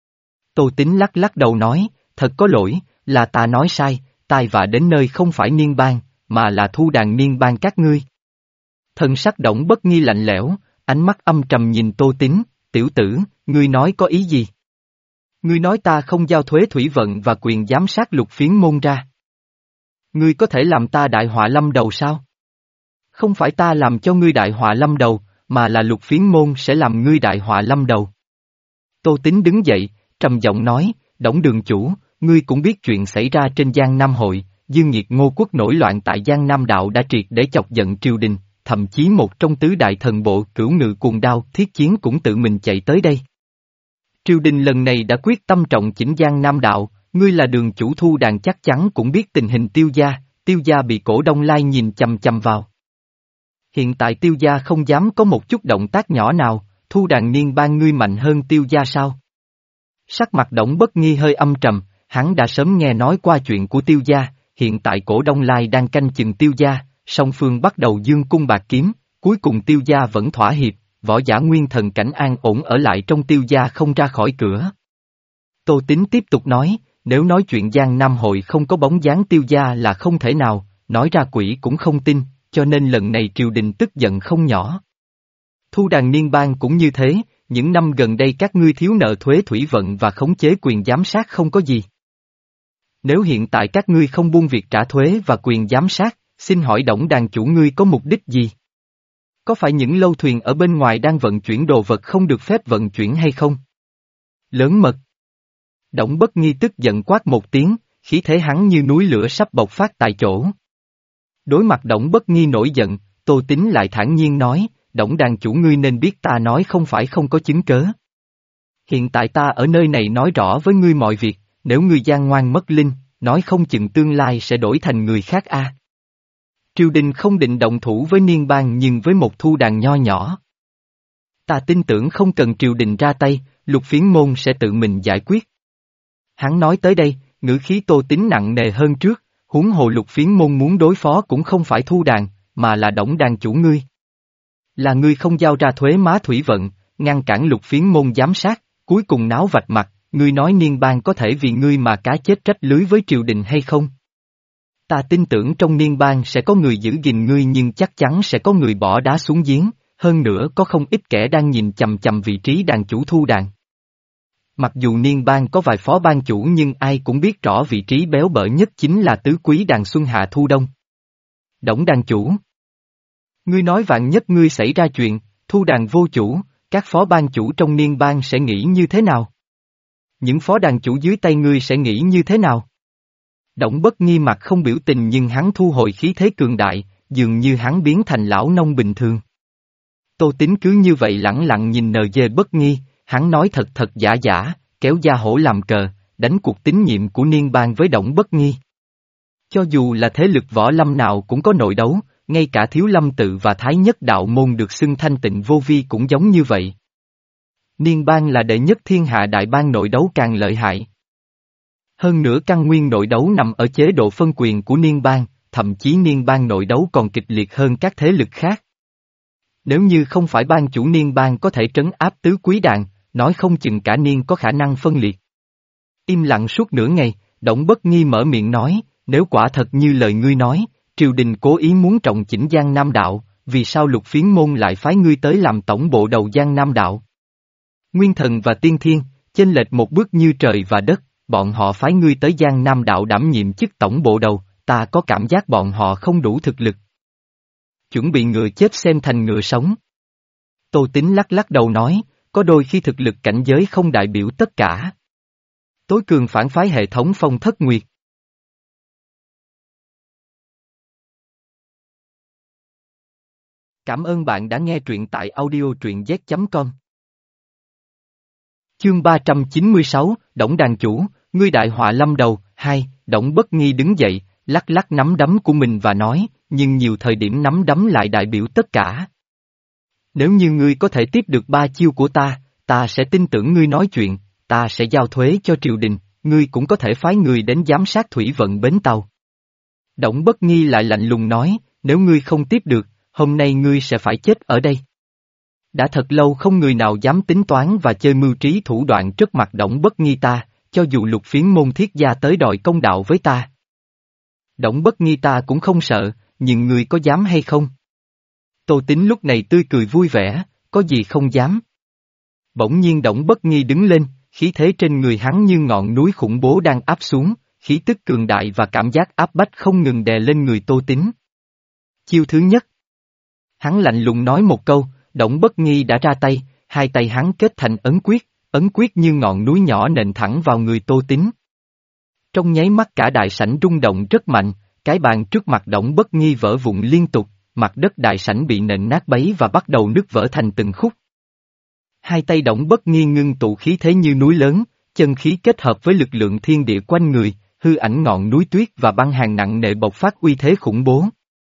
A: Tô Tín lắc lắc đầu nói, thật có lỗi, là ta nói sai, tai vạ đến nơi không phải niên ban, mà là thu đàn niên ban các ngươi. Thân sắc Đổng Bất Nghi lạnh lẽo, ánh mắt âm trầm nhìn Tô Tín, tiểu tử, ngươi nói có ý gì? Ngươi nói ta không giao thuế thủy vận và quyền giám sát Lục Phiến môn ra. Ngươi có thể làm ta đại họa lâm đầu sao? Không phải ta làm cho ngươi đại họa lâm đầu, mà là Lục Phiến môn sẽ làm ngươi đại họa lâm đầu. Tô Tín đứng dậy, trầm giọng nói, Đổng đường chủ, ngươi cũng biết chuyện xảy ra trên Giang Nam hội, Dương Nghiệt Ngô Quốc nổi loạn tại Giang Nam đạo đã triệt để chọc giận triều đình, thậm chí một trong tứ đại thần bộ Cửu Ngự Cuồng Đao Thiết Chiến cũng tự mình chạy tới đây. Triều đình lần này đã quyết tâm trọng chỉnh Giang Nam đạo, ngươi là đường chủ thu đàn chắc chắn cũng biết tình hình Tiêu gia, Tiêu gia bị cổ Đông Lai nhìn chằm chằm vào. Hiện tại Tiêu gia không dám có một chút động tác nhỏ nào, thu đàn niên ban ngươi mạnh hơn Tiêu gia sao? Sắc mặt Đổng Bất Nghi hơi âm trầm, hắn đã sớm nghe nói qua chuyện của Tiêu gia, hiện tại cổ Đông Lai đang canh chừng Tiêu gia, song phương bắt đầu dương cung bạc kiếm, cuối cùng Tiêu gia vẫn thỏa hiệp, võ giả nguyên thần cảnh an ổn ở lại trong Tiêu gia không ra khỏi cửa. Tô Tín tiếp tục nói, nếu nói chuyện Giang Nam hội không có bóng dáng Tiêu gia là không thể nào, nói ra quỷ cũng không tin, cho nên lần này triều đình tức giận không nhỏ. Thu đàn niên ban cũng như thế, những năm gần đây các ngươi thiếu nợ thuế thủy vận và khống chế quyền giám sát không có gì. Nếu hiện tại các ngươi không buông việc trả thuế và quyền giám sát, xin hỏi Đổng đàn chủ ngươi có mục đích gì? Có phải những lâu thuyền ở bên ngoài đang vận chuyển đồ vật không được phép vận chuyển hay không? Lớn mật. Đổng Bất Nghi tức giận quát một tiếng, khí thế hắn như núi lửa sắp bộc phát tại chỗ. Đối mặt Đổng Bất Nghi nổi giận, Tô Tín lại thản nhiên nói, Đổng đàn chủ ngươi nên biết ta nói không phải không có chứng cớ. Hiện tại ta ở nơi này nói rõ với ngươi mọi việc, nếu ngươi gian ngoan mất linh, nói không chừng tương lai sẽ đổi thành người khác a. À. Triều đình không định động thủ với niên ban nhưng với một thu đàn nho nhỏ. Ta tin tưởng không cần triều đình ra tay, Lục Phiến môn sẽ tự mình giải quyết. Hắn nói tới đây, ngữ khí Tô Tín nặng nề hơn trước, huống hồ Lục Phiến môn muốn đối phó cũng không phải Thu Đàn, mà là Đổng đàn chủ ngươi. Là ngươi không giao ra thuế má thủy vận, ngăn cản Lục Phiến môn giám sát, cuối cùng náo vạch mặt, ngươi nói Niên Bang có thể vì ngươi mà cá chết trách lưới với triều đình hay không? Ta tin tưởng trong Niên Bang sẽ có người giữ gìn ngươi nhưng chắc chắn sẽ có người bỏ đá xuống giếng, hơn nữa có không ít kẻ đang nhìn chằm chằm vị trí đàn chủ Thu Đàn. Mặc dù Niên Bang có vài phó ban chủ nhưng ai cũng biết rõ vị trí béo bở nhất chính là tứ quý đàn Xuân Hạ Thu Đông. Đổng đàn chủ. Ngươi nói vạn nhất ngươi xảy ra chuyện, Thu Đàn vô chủ, các phó ban chủ trong Niên Bang sẽ nghĩ như thế nào? Những phó đàn chủ dưới tay ngươi sẽ nghĩ như thế nào? Đổng Bất Nghi mặt không biểu tình nhưng hắn thu hồi khí thế cường đại, dường như hắn biến thành lão nông bình thường. Tô Tín cứ như vậy lẳng lặng nhìn N G Bất Nghi, hắn nói thật thật giả giả, kéo gia hổ làm cờ, đánh cuộc tín nhiệm của Niên Bang với Đổng Bất Nghi. Cho dù là thế lực võ lâm nào cũng có nội đấu, ngay cả Thiếu Lâm Tự và Thái Nhất Đạo Môn được xưng thanh tịnh vô vi cũng giống như vậy. Niên Bang là đệ nhất thiên hạ đại bang nội đấu càng lợi hại. Hơn nữa căn nguyên nội đấu nằm ở chế độ phân quyền của Niên Bang, thậm chí Niên Bang nội đấu còn kịch liệt hơn các thế lực khác. Nếu như không phải ban chủ Niên Bang có thể trấn áp tứ quý đàn, nói không chừng cả Niên có khả năng phân liệt. Im lặng suốt nửa ngày, Đổng Bất Nghi mở miệng nói, nếu quả thật như lời ngươi nói, triều đình cố ý muốn trọng chỉnh Giang Nam Đạo, vì sao Lục Phiến môn lại phái ngươi tới làm tổng bộ đầu Giang Nam Đạo? Nguyên Thần và Tiên Thiên, chênh lệch một bước như trời và đất, bọn họ phái ngươi tới Giang Nam Đạo đảm nhiệm chức tổng bộ đầu, ta có cảm giác bọn họ không đủ thực lực. Chuẩn bị ngựa chết xem thành ngựa sống. Tô Tín lắc lắc đầu nói, có đôi khi thực lực cảnh giới không đại biểu tất cả. Tối cường phản phái hệ thống Phong Thất Nguyệt. Cảm ơn bạn đã nghe truyện tại audio truyện z chấm com. Chương ba trăm chín mươi sáu, Đổng đàn chủ, ngươi đại họa lâm đầu, hai, Đổng Bất Nghi đứng dậy, lắc lắc nắm đấm của mình và nói, nhưng nhiều thời điểm nắm đấm lại đại biểu tất cả. Nếu như ngươi có thể tiếp được ba chiêu của ta, ta sẽ tin tưởng ngươi nói chuyện, ta sẽ giao thuế cho triều đình, ngươi cũng có thể phái người đến giám sát thủy vận bến tàu. Đổng Bất Nghi lại lạnh lùng nói, nếu ngươi không tiếp được, hôm nay ngươi sẽ phải chết ở đây. Đã thật lâu không người nào dám tính toán và chơi mưu trí thủ đoạn trước mặt Đổng Bất Nghi ta, cho dù Lục Phiến môn thiết gia tới đòi công đạo với ta. Đổng Bất Nghi ta cũng không sợ, nhưng ngươi có dám hay không? Tô Tín lúc này tươi cười vui vẻ, có gì không dám. Bỗng nhiên Đổng Bất Nghi đứng lên, khí thế trên người hắn như ngọn núi khủng bố đang áp xuống, khí tức cường đại và cảm giác áp bách không ngừng đè lên người Tô Tín. Chiêu thứ nhất. Hắn lạnh lùng nói một câu, Đổng Bất Nghi đã ra tay, hai tay hắn kết thành ấn quyết, ấn quyết như ngọn núi nhỏ nện thẳng vào người Tô Tín. Trong nháy mắt cả đại sảnh rung động rất mạnh, cái bàn trước mặt Đổng Bất Nghi vỡ vụn liên tục, mặt đất đại sảnh bị nện nát bấy và bắt đầu nứt vỡ thành từng khúc. Hai tay Đổng Bất Nghi ngưng tụ khí thế như núi lớn, chân khí kết hợp với lực lượng thiên địa quanh người, hư ảnh ngọn núi tuyết và băng hàng nặng nề bộc phát uy thế khủng bố.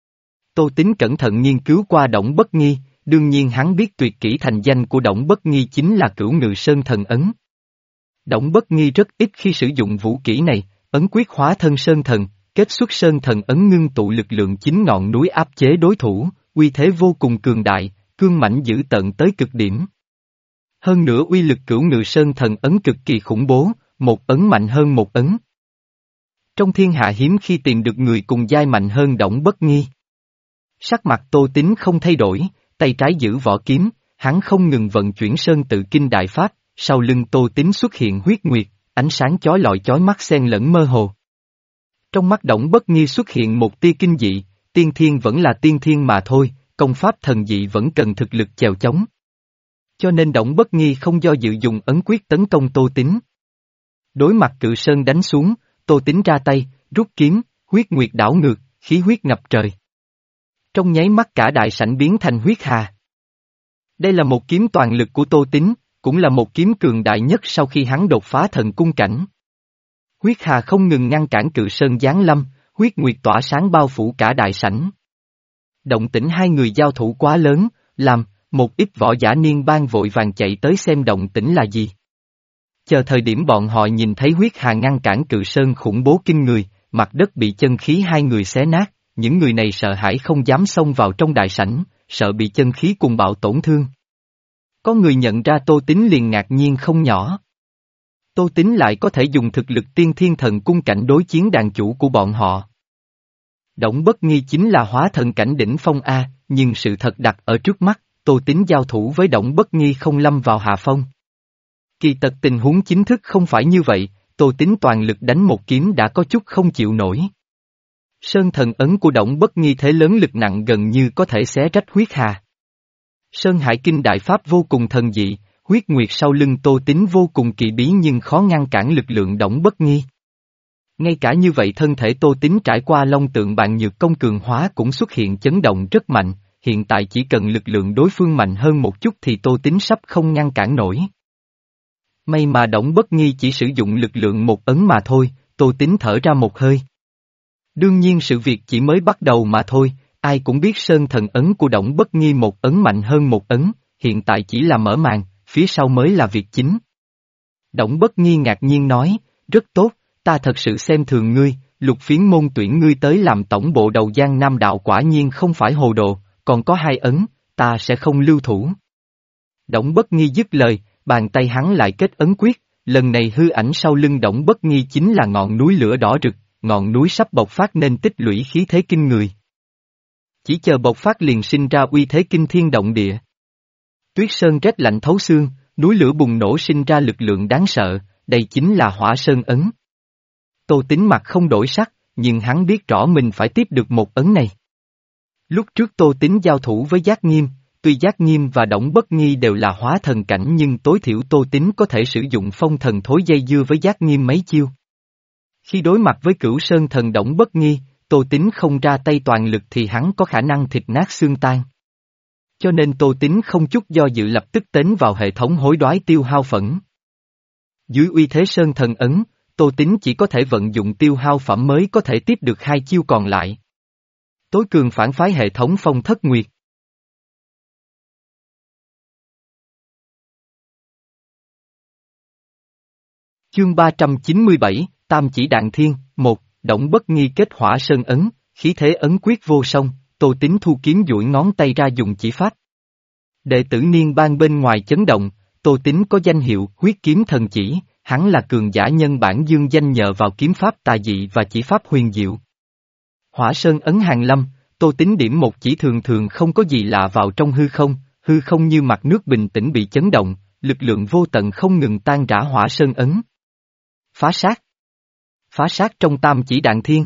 A: Tô Tín cẩn thận nghiên cứu qua Đổng Bất Nghi, đương nhiên hắn biết tuyệt kỹ thành danh của Đổng Bất Nghi chính là Cửu Ngự Sơn Thần Ấn. Đổng Bất Nghi rất ít khi sử dụng vũ kỹ này, ấn quyết hóa thân Sơn Thần, kết xuất Sơn Thần Ấn ngưng tụ lực lượng chín ngọn núi áp chế đối thủ, uy thế vô cùng cường đại, cương mãnh dữ tợn tới cực điểm. Hơn nữa uy lực Cửu Ngự Sơn Thần Ấn cực kỳ khủng bố, một ấn mạnh hơn một ấn. Trong thiên hạ hiếm khi tìm được người cùng giai mạnh hơn Đổng Bất Nghi. Sắc mặt Tô Tín không thay đổi, tay trái giữ vỏ kiếm, hắn không ngừng vận chuyển Sơn Tự Kinh Đại Pháp, sau lưng Tô Tín xuất hiện huyết nguyệt, ánh sáng chói lọi chói mắt xen lẫn mơ hồ. Trong mắt Đổng Bất Nghi xuất hiện một tia kinh dị, tiên thiên vẫn là tiên thiên mà thôi, công pháp thần dị vẫn cần thực lực chèo chống. Cho nên Đổng Bất Nghi không do dự dùng ấn quyết tấn công Tô Tín. Đối mặt Cự Sơn đánh xuống, Tô Tín ra tay, rút kiếm, huyết nguyệt đảo ngược, khí huyết ngập trời. Trong nháy mắt cả đại sảnh biến thành huyết hà. Đây là một kiếm toàn lực của Tô Tín, cũng là một kiếm cường đại nhất sau khi hắn đột phá thần cung cảnh. Huyết hà không ngừng ngăn cản Cự Sơn giáng lâm, huyết nguyệt tỏa sáng bao phủ cả đại sảnh. Động tĩnh hai người giao thủ quá lớn, làm một ít võ giả Niên Bang vội vàng chạy tới xem động tĩnh là gì. Chờ thời điểm bọn họ nhìn thấy huyết hà ngăn cản cự sơn khủng bố kinh người, mặt đất bị chân khí hai người xé nát, những người này sợ hãi không dám xông vào trong đại sảnh, sợ bị chân khí cùng bạo tổn thương. Có người nhận ra Tô Tín liền ngạc nhiên không nhỏ. Tô Tín lại có thể dùng thực lực tiên thiên thần cung cảnh đối chiến đàn chủ của bọn họ. Đổng Bất Nghi chính là hóa thần cảnh đỉnh phong A, nhưng sự thật đặt ở trước mắt, Tô Tín giao thủ với Đổng Bất Nghi không lâm vào hạ phong. Kỳ tật tình huống chính thức không phải như vậy, Tô Tín toàn lực đánh một kiếm đã có chút không chịu nổi. Sơn thần ấn của Đổng Bất Nghi thế lớn lực nặng gần như có thể xé rách huyết hà. Sơn Hải Kinh đại pháp vô cùng thần dị, huyết nguyệt sau lưng Tô Tín vô cùng kỳ bí nhưng khó ngăn cản lực lượng Đổng Bất Nghi. Ngay cả như vậy thân thể Tô Tín trải qua long tượng bạn nhược công cường hóa cũng xuất hiện chấn động rất mạnh, hiện tại chỉ cần lực lượng đối phương mạnh hơn một chút thì Tô Tín sắp không ngăn cản nổi. May mà Đổng Bất Nghi chỉ sử dụng lực lượng một ấn mà thôi, Tô Tín thở ra một hơi. Đương nhiên sự việc chỉ mới bắt đầu mà thôi, ai cũng biết sơn thần ấn của Đổng Bất Nghi một ấn mạnh hơn một ấn, hiện tại chỉ là mở màn, phía sau mới là việc chính. Đổng Bất Nghi ngạc nhiên nói, rất tốt, ta thật sự xem thường ngươi, Lục Phiến môn tuyển ngươi tới làm tổng bộ đầu Giang Nam đạo quả nhiên không phải hồ đồ, còn có hai ấn, ta sẽ không lưu thủ. Đổng Bất Nghi dứt lời, bàn tay hắn lại kết ấn quyết, lần này hư ảnh sau lưng Đổng Bất Nghi chính là ngọn núi lửa đỏ rực, ngọn núi sắp bộc phát nên tích lũy khí thế kinh người. Chỉ chờ bộc phát liền sinh ra uy thế kinh thiên động địa. Tuyết sơn rét lạnh thấu xương, núi lửa bùng nổ sinh ra lực lượng đáng sợ, đây chính là hỏa sơn ấn. Tô Tín mặt không đổi sắc, nhưng hắn biết rõ mình phải tiếp được một ấn này. Lúc trước Tô Tín giao thủ với Giác Nghiêm, tuy Giác Nghiêm và Đổng Bất Nghi đều là hóa thần cảnh nhưng tối thiểu Tô Tín có thể sử dụng phong thần thối dây dưa với Giác Nghiêm mấy chiêu. Khi đối mặt với Cửu Sơn thần Đổng Bất Nghi, Tô Tín không ra tay toàn lực thì hắn có khả năng thịt nát xương tan. Cho nên Tô Tín không chút do dự lập tức tến vào hệ thống hối đoái tiêu hao phẫn. Dưới uy thế Sơn thần ấn, Tô Tín chỉ có thể vận dụng tiêu hao phẩm mới có thể tiếp được hai chiêu còn lại. Tối cường phản phái hệ thống Phong Thất Nguyệt. Chương ba trăm chín mươi bảy, Tam Chỉ Đạn Thiên, một, Đổng Bất Nghi kết hỏa sơn ấn, khí thế ấn quyết vô song, Tô Tín thu kiếm duỗi ngón tay ra dùng chỉ pháp. Đệ tử Niên Bang bên ngoài chấn động, Tô Tín có danh hiệu huyết kiếm thần chỉ, hắn là cường giả nhân bản dương danh nhờ vào kiếm pháp tà dị và chỉ pháp huyền diệu. Hỏa sơn ấn hàng lâm, Tô Tín điểm một chỉ thường thường không có gì lạ vào trong hư không, hư không như mặt nước bình tĩnh bị chấn động, lực lượng vô tận không ngừng tan rã hỏa sơn ấn. Phá sát. Phá sát trong Tam Chỉ Đạn Thiên.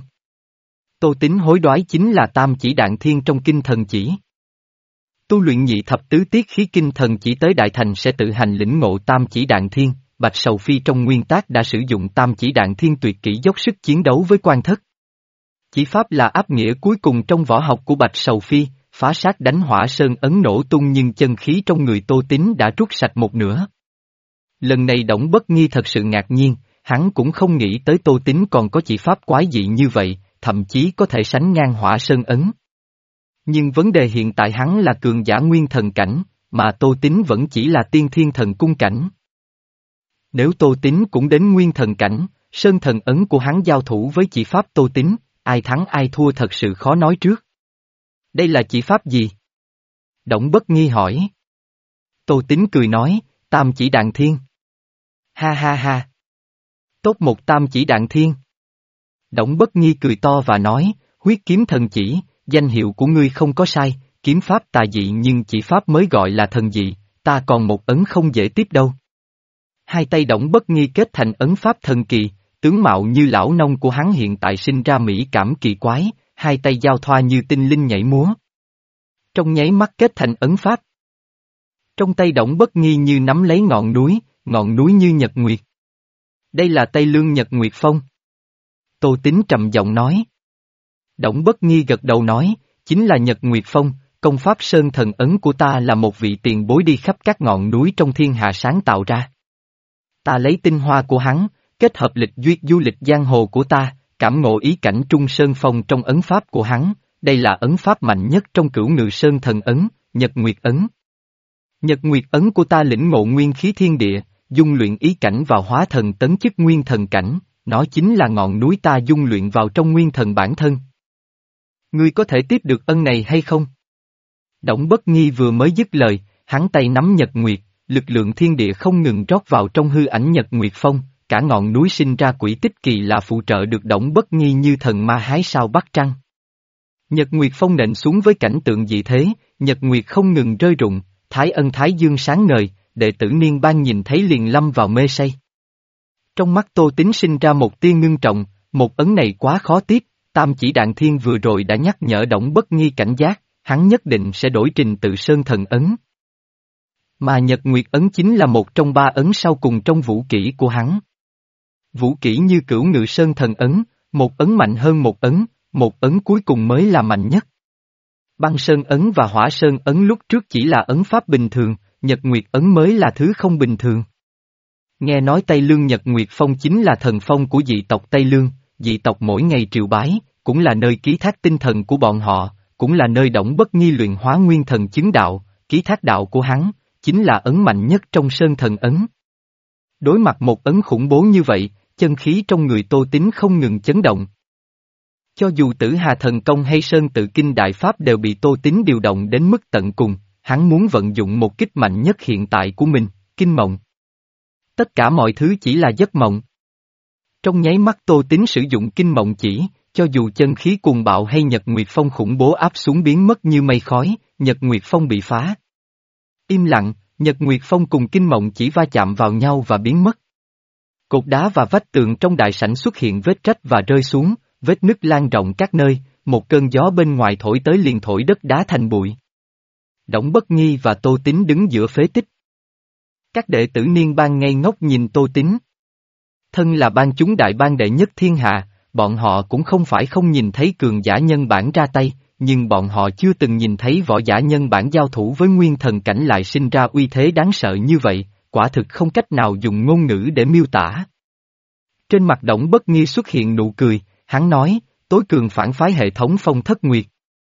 A: Tô Tín hối đoái chính là Tam Chỉ Đạn Thiên trong kinh thần chỉ. Tu luyện nhị thập tứ tiết khí kinh thần chỉ tới đại thành sẽ tự hành lĩnh ngộ Tam Chỉ Đạn Thiên, Bạch Sầu Phi trong nguyên tác đã sử dụng Tam Chỉ Đạn Thiên tuyệt kỹ dốc sức chiến đấu với quan thất. Chỉ pháp là áp nghĩa cuối cùng trong võ học của Bạch Sầu Phi, phá sát đánh hỏa sơn ấn nổ tung nhưng chân khí trong người Tô Tín đã trút sạch một nửa. Lần này Đổng Bất Nghi thật sự ngạc nhiên, hắn cũng không nghĩ tới Tô Tín còn có chỉ pháp quái dị như vậy, thậm chí có thể sánh ngang hỏa sơn ấn. Nhưng vấn đề hiện tại hắn là cường giả nguyên thần cảnh, mà Tô Tín vẫn chỉ là tiên thiên thần cung cảnh. Nếu Tô Tín cũng đến nguyên thần cảnh, sơn thần ấn của hắn giao thủ với chỉ pháp Tô Tín, ai thắng ai thua thật sự khó nói trước. Đây là chỉ pháp gì? Đổng Bất Nghi hỏi. Tô Tín cười nói, Tam Chỉ Đạn Thiên. Ha ha ha. Tốt một Tam Chỉ Đạn Thiên. Đổng Bất Nghi cười to và nói, huyết kiếm thần chỉ, danh hiệu của ngươi không có sai, kiếm pháp tà dị nhưng chỉ pháp mới gọi là thần dị, ta còn một ấn không dễ tiếp đâu. Hai tay Đổng Bất Nghi kết thành ấn pháp thần kỳ, tướng mạo như lão nông của hắn hiện tại sinh ra mỹ cảm kỳ quái, hai tay giao thoa như tinh linh nhảy múa. Trong nháy mắt kết thành ấn pháp. Trong tay Đổng Bất Nghi như nắm lấy ngọn núi, ngọn núi như nhật nguyệt. Đây là Tây Lương Nhật Nguyệt Phong. Tô Tín trầm giọng nói. Đổng Bất Nghi gật đầu nói, chính là Nhật Nguyệt Phong, công pháp sơn thần ấn của ta là một vị tiền bối đi khắp các ngọn núi trong thiên hạ sáng tạo ra. Ta lấy tinh hoa của hắn, kết hợp lịch duyệt du lịch giang hồ của ta, cảm ngộ ý cảnh Trung Sơn Phong trong ấn pháp của hắn, đây là ấn pháp mạnh nhất trong Cửu Ngự Sơn thần ấn, Nhật Nguyệt ấn. Nhật Nguyệt ấn của ta lĩnh ngộ nguyên khí thiên địa, dung luyện ý cảnh vào hóa thần tấn chức nguyên thần cảnh, nó chính là ngọn núi ta dung luyện vào trong nguyên thần bản thân. Ngươi có thể tiếp được ân này hay không? Đổng Bất Nghi vừa mới dứt lời, hắn tay nắm Nhật Nguyệt, lực lượng thiên địa không ngừng rót vào trong hư ảnh Nhật Nguyệt Phong, cả ngọn núi sinh ra quỹ tích kỳ lạ phụ trợ được Đổng Bất Nghi như thần ma hái sao bắt trăng. Nhật Nguyệt Phong nện xuống với cảnh tượng dị thế, Nhật Nguyệt không ngừng rơi rụng, Thái Ân Thái Dương sáng ngời, đệ tử Niên Bang nhìn thấy liền lâm vào mê say. Trong mắt Tô Tín sinh ra một tia ngưng trọng, một ấn này quá khó tiếp, Tam Chỉ Đạn Thiên vừa rồi đã nhắc nhở Đổng Bất Nghi cảnh giác, hắn nhất định sẽ đổi trình tự Sơn Thần Ấn. Mà Nhật Nguyệt Ấn chính là một trong ba ấn sau cùng trong vũ kỹ của hắn. Vũ kỹ như Cửu Ngự Sơn Thần Ấn, một ấn mạnh hơn một ấn, một ấn cuối cùng mới là mạnh nhất. Băng Sơn Ấn và Hỏa Sơn Ấn lúc trước chỉ là ấn pháp bình thường, Nhật Nguyệt Ấn mới là thứ không bình thường. Nghe nói Tây Lương Nhật Nguyệt Phong chính là thần phong của dị tộc Tây Lương, dị tộc mỗi ngày triều bái, cũng là nơi ký thác tinh thần của bọn họ, cũng là nơi Đổng Bất Nghi luyện hóa nguyên thần chứng đạo, ký thác đạo của hắn, chính là ấn mạnh nhất trong Sơn Thần Ấn. Đối mặt một ấn khủng bố như vậy, chân khí trong người Tô Tín không ngừng chấn động. Cho dù Tử Hà Thần Công hay Sơn Tự Kinh Đại Pháp đều bị Tô Tín điều động đến mức tận cùng, hắn muốn vận dụng một kích mạnh nhất hiện tại của mình, Kinh Mộng. Tất cả mọi thứ chỉ là giấc mộng. Trong nháy mắt Tô Tín sử dụng Kinh Mộng chỉ, cho dù chân khí cuồng bạo hay Nhật Nguyệt Phong khủng bố áp xuống biến mất như mây khói, Nhật Nguyệt Phong bị phá. Im lặng, Nhật Nguyệt Phong cùng Kinh Mộng chỉ va chạm vào nhau và biến mất. Cột đá và vách tường trong đại sảnh xuất hiện vết rách và rơi xuống, vết nứt lan rộng các nơi, một cơn gió bên ngoài thổi tới liền thổi đất đá thành bụi. Đổng Bất Nghi và Tô Tín đứng giữa phế tích. Các đệ tử Niên Bang ngây ngốc nhìn Tô Tín. Thân là bang chúng đại bang đệ nhất thiên hạ, bọn họ cũng không phải không nhìn thấy cường giả nhân bản ra tay, nhưng bọn họ chưa từng nhìn thấy võ giả nhân bản giao thủ với nguyên thần cảnh lại sinh ra uy thế đáng sợ như vậy, quả thực không cách nào dùng ngôn ngữ để miêu tả. Trên mặt Đổng Bất Nghi xuất hiện nụ cười, hắn nói, tối cường phản phái hệ thống Phong Thất Nguyệt.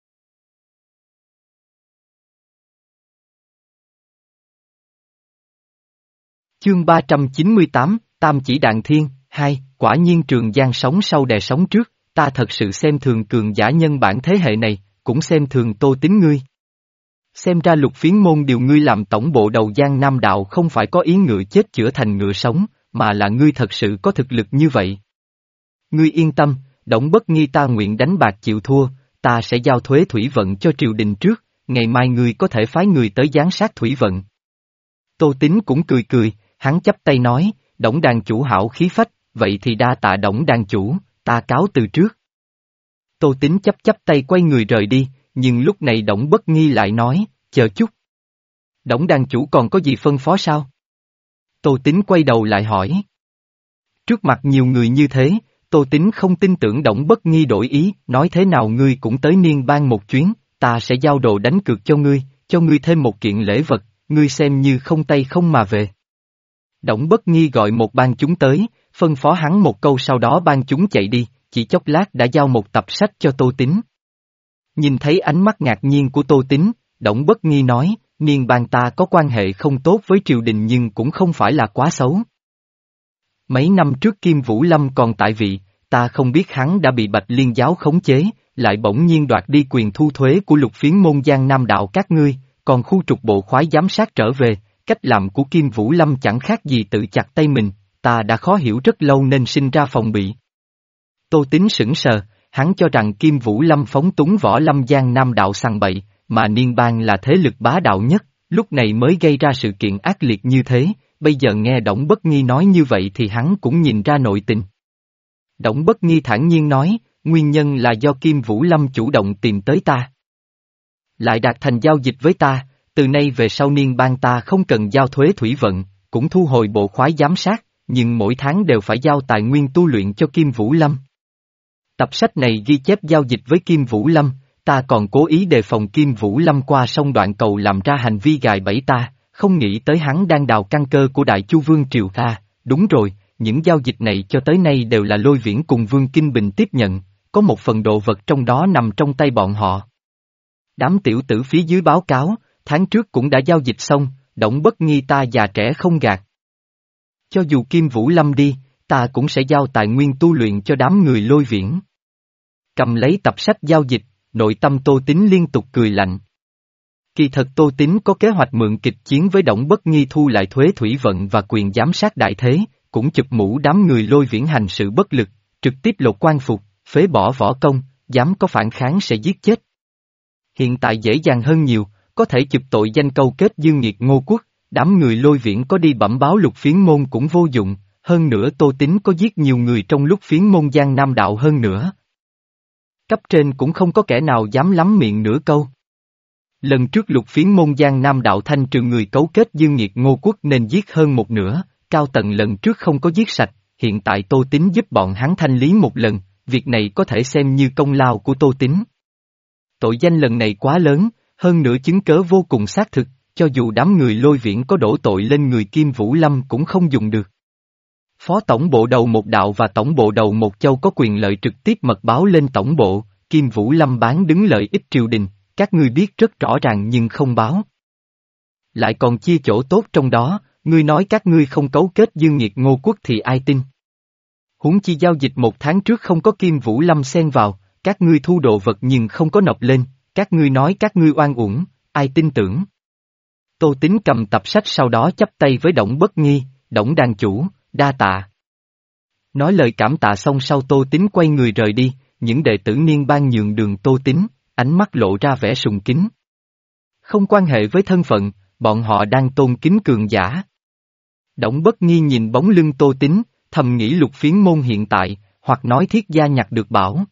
A: Chương ba trăm chín mươi tám, Tam Chỉ Đạn Thiên, hai, quả nhiên Trường Giang sóng sau đè sóng trước, ta thật sự xem thường cường giả nhân bản thế hệ này, cũng xem thường Tô Tín ngươi. Xem ra Lục Phiến Môn điều ngươi làm tổng bộ đầu Giang Nam Đạo không phải có ý ngựa chết chữa thành ngựa sống, mà là ngươi thật sự có thực lực như vậy. Ngươi yên tâm, Đổng Bất Nghi ta nguyện đánh bạc chịu thua, ta sẽ giao thuế thủy vận cho triều đình trước, ngày mai ngươi có thể phái người tới giám sát thủy vận. Tô Tín cũng cười cười, hắn chắp tay nói, Đổng đàn chủ hảo khí phách, vậy thì đa tạ Đổng đàn chủ, ta cáo từ trước. Tô Tín chấp chấp tay quay người rời đi, nhưng lúc này Đổng Bất Nghi lại nói, chờ chút. Đổng đàn chủ còn có gì phân phó sao? Tô Tín quay đầu lại hỏi. Trước mặt nhiều người như thế, Tô Tín không tin tưởng Đổng Bất Nghi đổi ý, nói thế nào ngươi cũng tới Niên Bang một chuyến, ta sẽ giao đồ đánh cược cho ngươi, cho ngươi thêm một kiện lễ vật, ngươi xem như không tay không mà về. Đổng Bất Nghi gọi một ban chúng tới, phân phó hắn một câu sau đó ban chúng chạy đi, chỉ chốc lát đã giao một tập sách cho Tô Tín. Nhìn thấy ánh mắt ngạc nhiên của Tô Tín, Đổng Bất Nghi nói, Niên Bang ta có quan hệ không tốt với triều đình nhưng cũng không phải là quá xấu. Mấy năm trước Kim Vũ Lâm còn tại vị, ta không biết hắn đã bị Bạch Liên giáo khống chế, lại bỗng nhiên đoạt đi quyền thu thuế của Lục Phiến Môn Giang Nam Đạo các ngươi, còn khu trục bộ khoái giám sát trở về, cách làm của Kim Vũ Lâm chẳng khác gì tự chặt tay mình, ta đã khó hiểu rất lâu nên sinh ra phòng bị. Tô Tín sững sờ, hắn cho rằng Kim Vũ Lâm phóng túng võ lâm Giang Nam Đạo sằng bậy, mà Niên Bang là thế lực bá đạo nhất, lúc này mới gây ra sự kiện ác liệt như thế, bây giờ nghe Đổng Bất Nghi nói như vậy thì hắn cũng nhìn ra nội tình. Đổng Bất Nghi thản nhiên nói, nguyên nhân là do Kim Vũ Lâm chủ động tìm tới ta. Lại đạt thành giao dịch với ta, từ nay về sau Niên Bang ta không cần giao thuế thủy vận, cũng thu hồi bộ khoái giám sát, nhưng mỗi tháng đều phải giao tài nguyên tu luyện cho Kim Vũ Lâm. Tập sách này ghi chép giao dịch với Kim Vũ Lâm, ta còn cố ý đề phòng Kim Vũ Lâm qua sông Đoạn Cầu làm ra hành vi gài bẫy ta, không nghĩ tới hắn đang đào căn cơ của Đại Chu Vương Triều ta, đúng rồi, những giao dịch này cho tới nay đều là Lôi Viễn cùng Vương Kinh Bình tiếp nhận, có một phần đồ vật trong đó nằm trong tay bọn họ. Đám tiểu tử phía dưới báo cáo, tháng trước cũng đã giao dịch xong, Đổng Bất Nghi ta già trẻ không gạt. Cho dù Kim Vũ Lâm đi, ta cũng sẽ giao tài nguyên tu luyện cho đám người Lôi Viễn. Cầm lấy tập sách giao dịch, nội tâm Tô Tín liên tục cười lạnh. Kỳ thật Tô Tín có kế hoạch mượn kịch chiến với Đổng Bất Nghi thu lại thuế thủy vận và quyền giám sát đại thế, cũng chụp mũ đám người Lôi Viễn hành sự bất lực, trực tiếp lột quan phục, phế bỏ võ công, dám có phản kháng sẽ giết chết. Hiện tại dễ dàng hơn nhiều, có thể chụp tội danh câu kết dương nghiệt Ngô Quốc, đám người Lôi Viễn có đi bẩm báo Lục Phiến Môn cũng vô dụng, hơn nữa Tô Tín có giết nhiều người trong lúc Phiến Môn Giang Nam đạo hơn nữa. Cấp trên cũng không có kẻ nào dám lắm miệng nửa câu. Lần trước Lục Phiến Môn Giang Nam đạo thanh trừ người cấu kết dương nghiệt Ngô Quốc nên giết hơn một nửa, Cao Tần lần trước không có giết sạch, hiện tại Tô Tín giúp bọn hắn thanh lý một lần, việc này có thể xem như công lao của Tô Tín. Tội danh lần này quá lớn, hơn nữa chứng cớ vô cùng xác thực, cho dù đám người Lôi Viễn có đổ tội lên người Kim Vũ Lâm cũng không dùng được. Phó tổng bộ đầu một đạo và tổng bộ đầu một châu có quyền lợi trực tiếp mật báo lên tổng bộ, Kim Vũ Lâm bán đứng lợi ích triều đình, các ngươi biết rất rõ ràng nhưng không báo. Lại còn chia chỗ tốt trong đó, ngươi nói các ngươi không cấu kết dương nghiệt Ngô Quốc thì ai tin. Huống chi giao dịch một tháng trước không có Kim Vũ Lâm xen vào, các ngươi thu đồ vật nhưng không có nộp lên, các ngươi nói các ngươi oan uổng, ai tin tưởng. Tô Tín cầm tập sách sau đó chắp tay với Đổng Bất Nghi, Đổng đàn chủ, đa tạ. Nói lời cảm tạ xong sau Tô Tín quay người rời đi, những đệ tử Niên Bang nhường đường Tô Tín, ánh mắt lộ ra vẻ sùng kính. Không quan hệ với thân phận, bọn họ đang tôn kính cường giả. Đổng Bất Nghi nhìn bóng lưng Tô Tín, thầm nghĩ Lục Phiến Môn hiện tại, hoặc nói Thiết gia nhặt được bảo.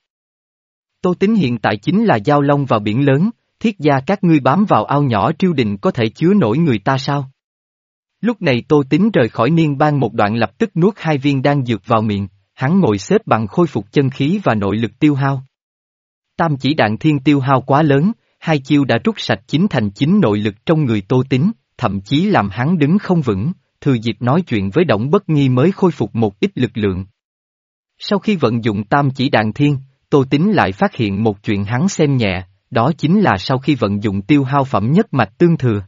A: Tô Tín hiện tại chính là giao long vào biển lớn, Thiết gia các ngươi bám vào ao nhỏ triều đình có thể chứa nổi người ta sao? Lúc này Tô Tín rời khỏi Niên Bang một đoạn lập tức nuốt hai viên đan dược vào miệng, hắn ngồi xếp bằng khôi phục chân khí và nội lực tiêu hao. Tam chỉ đạn thiên tiêu hao quá lớn, hai chiêu đã rút sạch chín thành chín nội lực trong người Tô Tín, thậm chí làm hắn đứng không vững, thừa dịp nói chuyện với Đổng Bất Nghi mới khôi phục một ít lực lượng. Sau khi vận dụng tam chỉ đạn thiên, Tô Tín lại phát hiện một chuyện hắn xem nhẹ, đó chính là sau khi vận dụng tiêu hao phẩm nhất mạch tương thừa.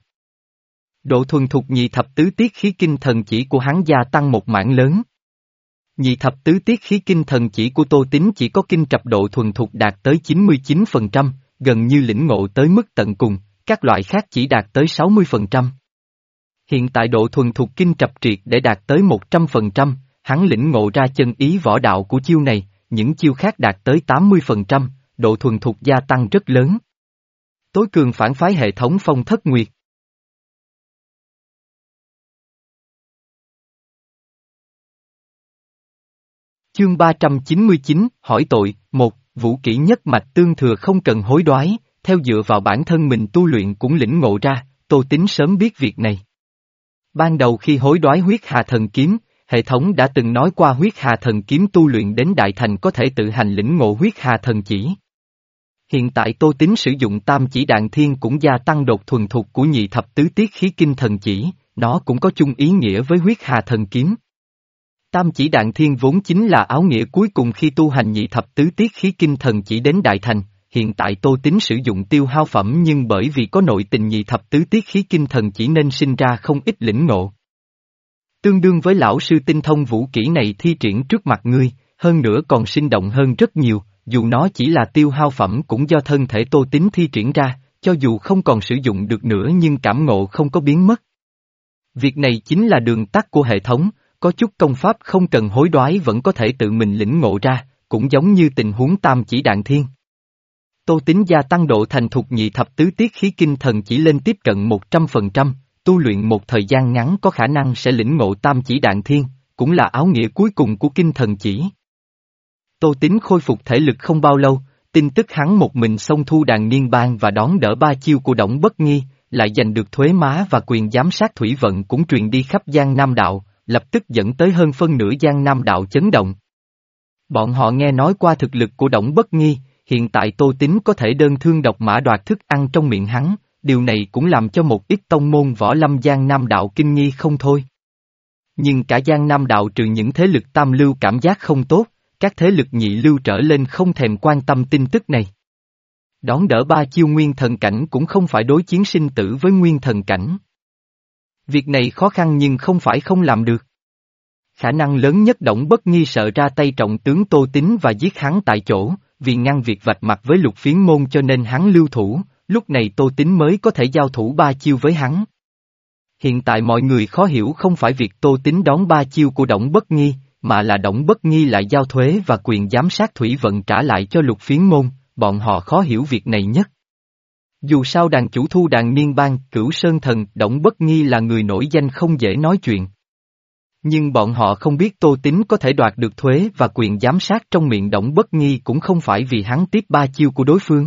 A: Độ thuần thục nhị thập tứ tiết khí kinh thần chỉ của hắn gia tăng một mảng lớn. Nhị thập tứ tiết khí kinh thần chỉ của Tô Tín chỉ có kinh trập độ thuần thục đạt tới chín mươi chín phần trăm, gần như lĩnh ngộ tới mức tận cùng, các loại khác chỉ đạt tới sáu mươi phần trăm. Hiện tại độ thuần thục kinh trập triệt để đạt tới một trăm phần trăm, hắn lĩnh ngộ ra chân ý võ đạo của chiêu này, những chiêu khác đạt tới tám mươi phần trăm, độ thuần thục gia tăng rất lớn. Tối cường phản phái hệ thống Phong Thất Nguyệt. Chương ba trăm chín mươi chín, hỏi tội, một, vũ kỹ nhất mạch tương thừa không cần hối đoái, theo dựa vào bản thân mình tu luyện cũng lĩnh ngộ ra, Tô Tín sớm biết việc này. Ban đầu khi hối đoái huyết hà thần kiếm, hệ thống đã từng nói qua huyết hà thần kiếm tu luyện đến đại thành có thể tự hành lĩnh ngộ huyết hà thần chỉ. Hiện tại Tô Tín sử dụng tam chỉ đạn thiên cũng gia tăng đột thuần thục của nhị thập tứ tiết khí kinh thần chỉ, nó cũng có chung ý nghĩa với huyết hà thần kiếm. Tam chỉ đạn thiên vốn chính là áo nghĩa cuối cùng khi tu hành nhị thập tứ tiết khí kinh thần chỉ đến đại thành, hiện tại Tô Tín sử dụng tiêu hao phẩm nhưng bởi vì có nội tình nhị thập tứ tiết khí kinh thần chỉ nên sinh ra không ít lĩnh ngộ. Tương đương với lão sư tinh thông vũ kỹ này thi triển trước mặt ngươi, hơn nữa còn sinh động hơn rất nhiều, dù nó chỉ là tiêu hao phẩm cũng do thân thể Tô Tín thi triển ra, cho dù không còn sử dụng được nữa nhưng cảm ngộ không có biến mất. Việc này chính là đường tắt của hệ thống, có chút công pháp không cần hối đoái vẫn có thể tự mình lĩnh ngộ ra, cũng giống như tình huống tam chỉ đạn thiên. Tô Tín gia tăng độ thành thục nhị thập tứ tiết khí kinh thần chỉ lên tiếp cận một trăm phần trăm, tu luyện một thời gian ngắn có khả năng sẽ lĩnh ngộ tam chỉ đạn thiên, cũng là áo nghĩa cuối cùng của kinh thần chỉ. Tô Tín khôi phục thể lực không bao lâu, tin tức hắn một mình xông thu đàn Niên Bang và đón đỡ ba chiêu của Đổng Bất Nghi, lại giành được thuế má và quyền giám sát thủy vận cũng truyền đi khắp Giang Nam Đạo, lập tức dẫn tới hơn phân nửa Giang Nam Đạo chấn động. Bọn họ nghe nói qua thực lực của Đổng Bất Nghi, hiện tại Tô Tín có thể đơn thương độc mã đoạt thức ăn trong miệng hắn, điều này cũng làm cho một ít tông môn võ lâm Giang Nam Đạo kinh nghi không thôi. Nhưng cả Giang Nam Đạo trừ những thế lực tam lưu cảm giác không tốt, các thế lực nhị lưu trở lên không thèm quan tâm tin tức này. Đón đỡ ba chiêu nguyên thần cảnh cũng không phải đối chiến sinh tử với nguyên thần cảnh. Việc này khó khăn nhưng không phải không làm được. Khả năng lớn nhất Đổng Bất Nghi sợ ra tay trọng tướng Tô Tín và giết hắn tại chỗ, vì ngăn việc vạch mặt với Lục Phiến Môn cho nên hắn lưu thủ, lúc này Tô Tín mới có thể giao thủ ba chiêu với hắn. Hiện tại mọi người khó hiểu không phải việc Tô Tín đón ba chiêu của Đổng Bất Nghi, mà là Đổng Bất Nghi lại giao thuế và quyền giám sát thủy vận trả lại cho Lục Phiến Môn, bọn họ khó hiểu việc này nhất. Dù sao đàn chủ thu đàn niên bang Cửu Sơn Thần Đổng Bất Nghi là người nổi danh không dễ nói chuyện. Nhưng bọn họ không biết Tô Tín có thể đoạt được thuế và quyền giám sát trong miệng Đổng Bất Nghi cũng không phải vì hắn tiếp ba chiêu của đối phương.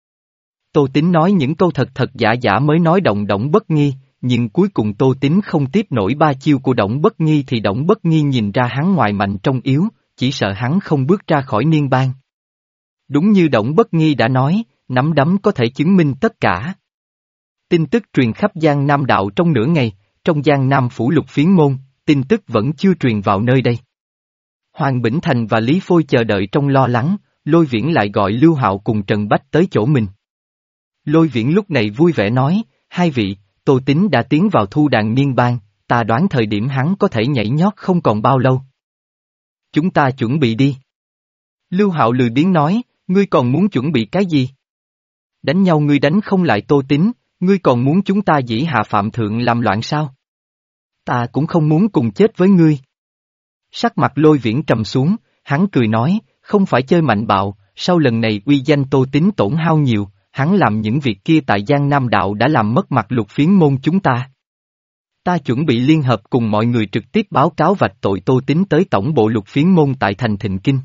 A: Tô Tín nói những câu thật thật giả giả mới nói động Đổng Bất Nghi, nhưng cuối cùng Tô Tín không tiếp nổi ba chiêu của Đổng Bất Nghi thì Đổng Bất Nghi nhìn ra hắn ngoài mạnh trong yếu, chỉ sợ hắn không bước ra khỏi niên bang. Đúng như Đổng Bất Nghi đã nói, nắm đấm có thể chứng minh tất cả. Tin tức truyền khắp Giang Nam đạo trong nửa ngày, trong Giang Nam phủ Lục Phiến Môn, tin tức vẫn chưa truyền vào nơi đây. Hoàng Bỉnh Thành và Lý Phôi chờ đợi trong lo lắng, Lôi Viễn lại gọi Lưu Hạo cùng Trần Bách tới chỗ mình. Lôi Viễn lúc này vui vẻ nói, hai vị, Tô Tín đã tiến vào thu đàn niên bang, ta đoán thời điểm hắn có thể nhảy nhót không còn bao lâu. Chúng ta chuẩn bị đi. Lưu Hạo lười biếng nói, ngươi còn muốn chuẩn bị cái gì? Đánh nhau ngươi đánh không lại Tô Tín, ngươi còn muốn chúng ta dĩ hạ phạm thượng làm loạn sao? Ta cũng không muốn cùng chết với ngươi. Sắc mặt Lôi Viễn trầm xuống, hắn cười nói, không phải chơi mạnh bạo, sau lần này uy danh Tô Tín tổn hao nhiều, hắn làm những việc kia tại Giang Nam đạo đã làm mất mặt Lục Phiến Môn chúng ta. Ta chuẩn bị liên hợp cùng mọi người trực tiếp báo cáo vạch tội Tô Tín tới tổng bộ Lục Phiến Môn tại thành Thịnh Kinh.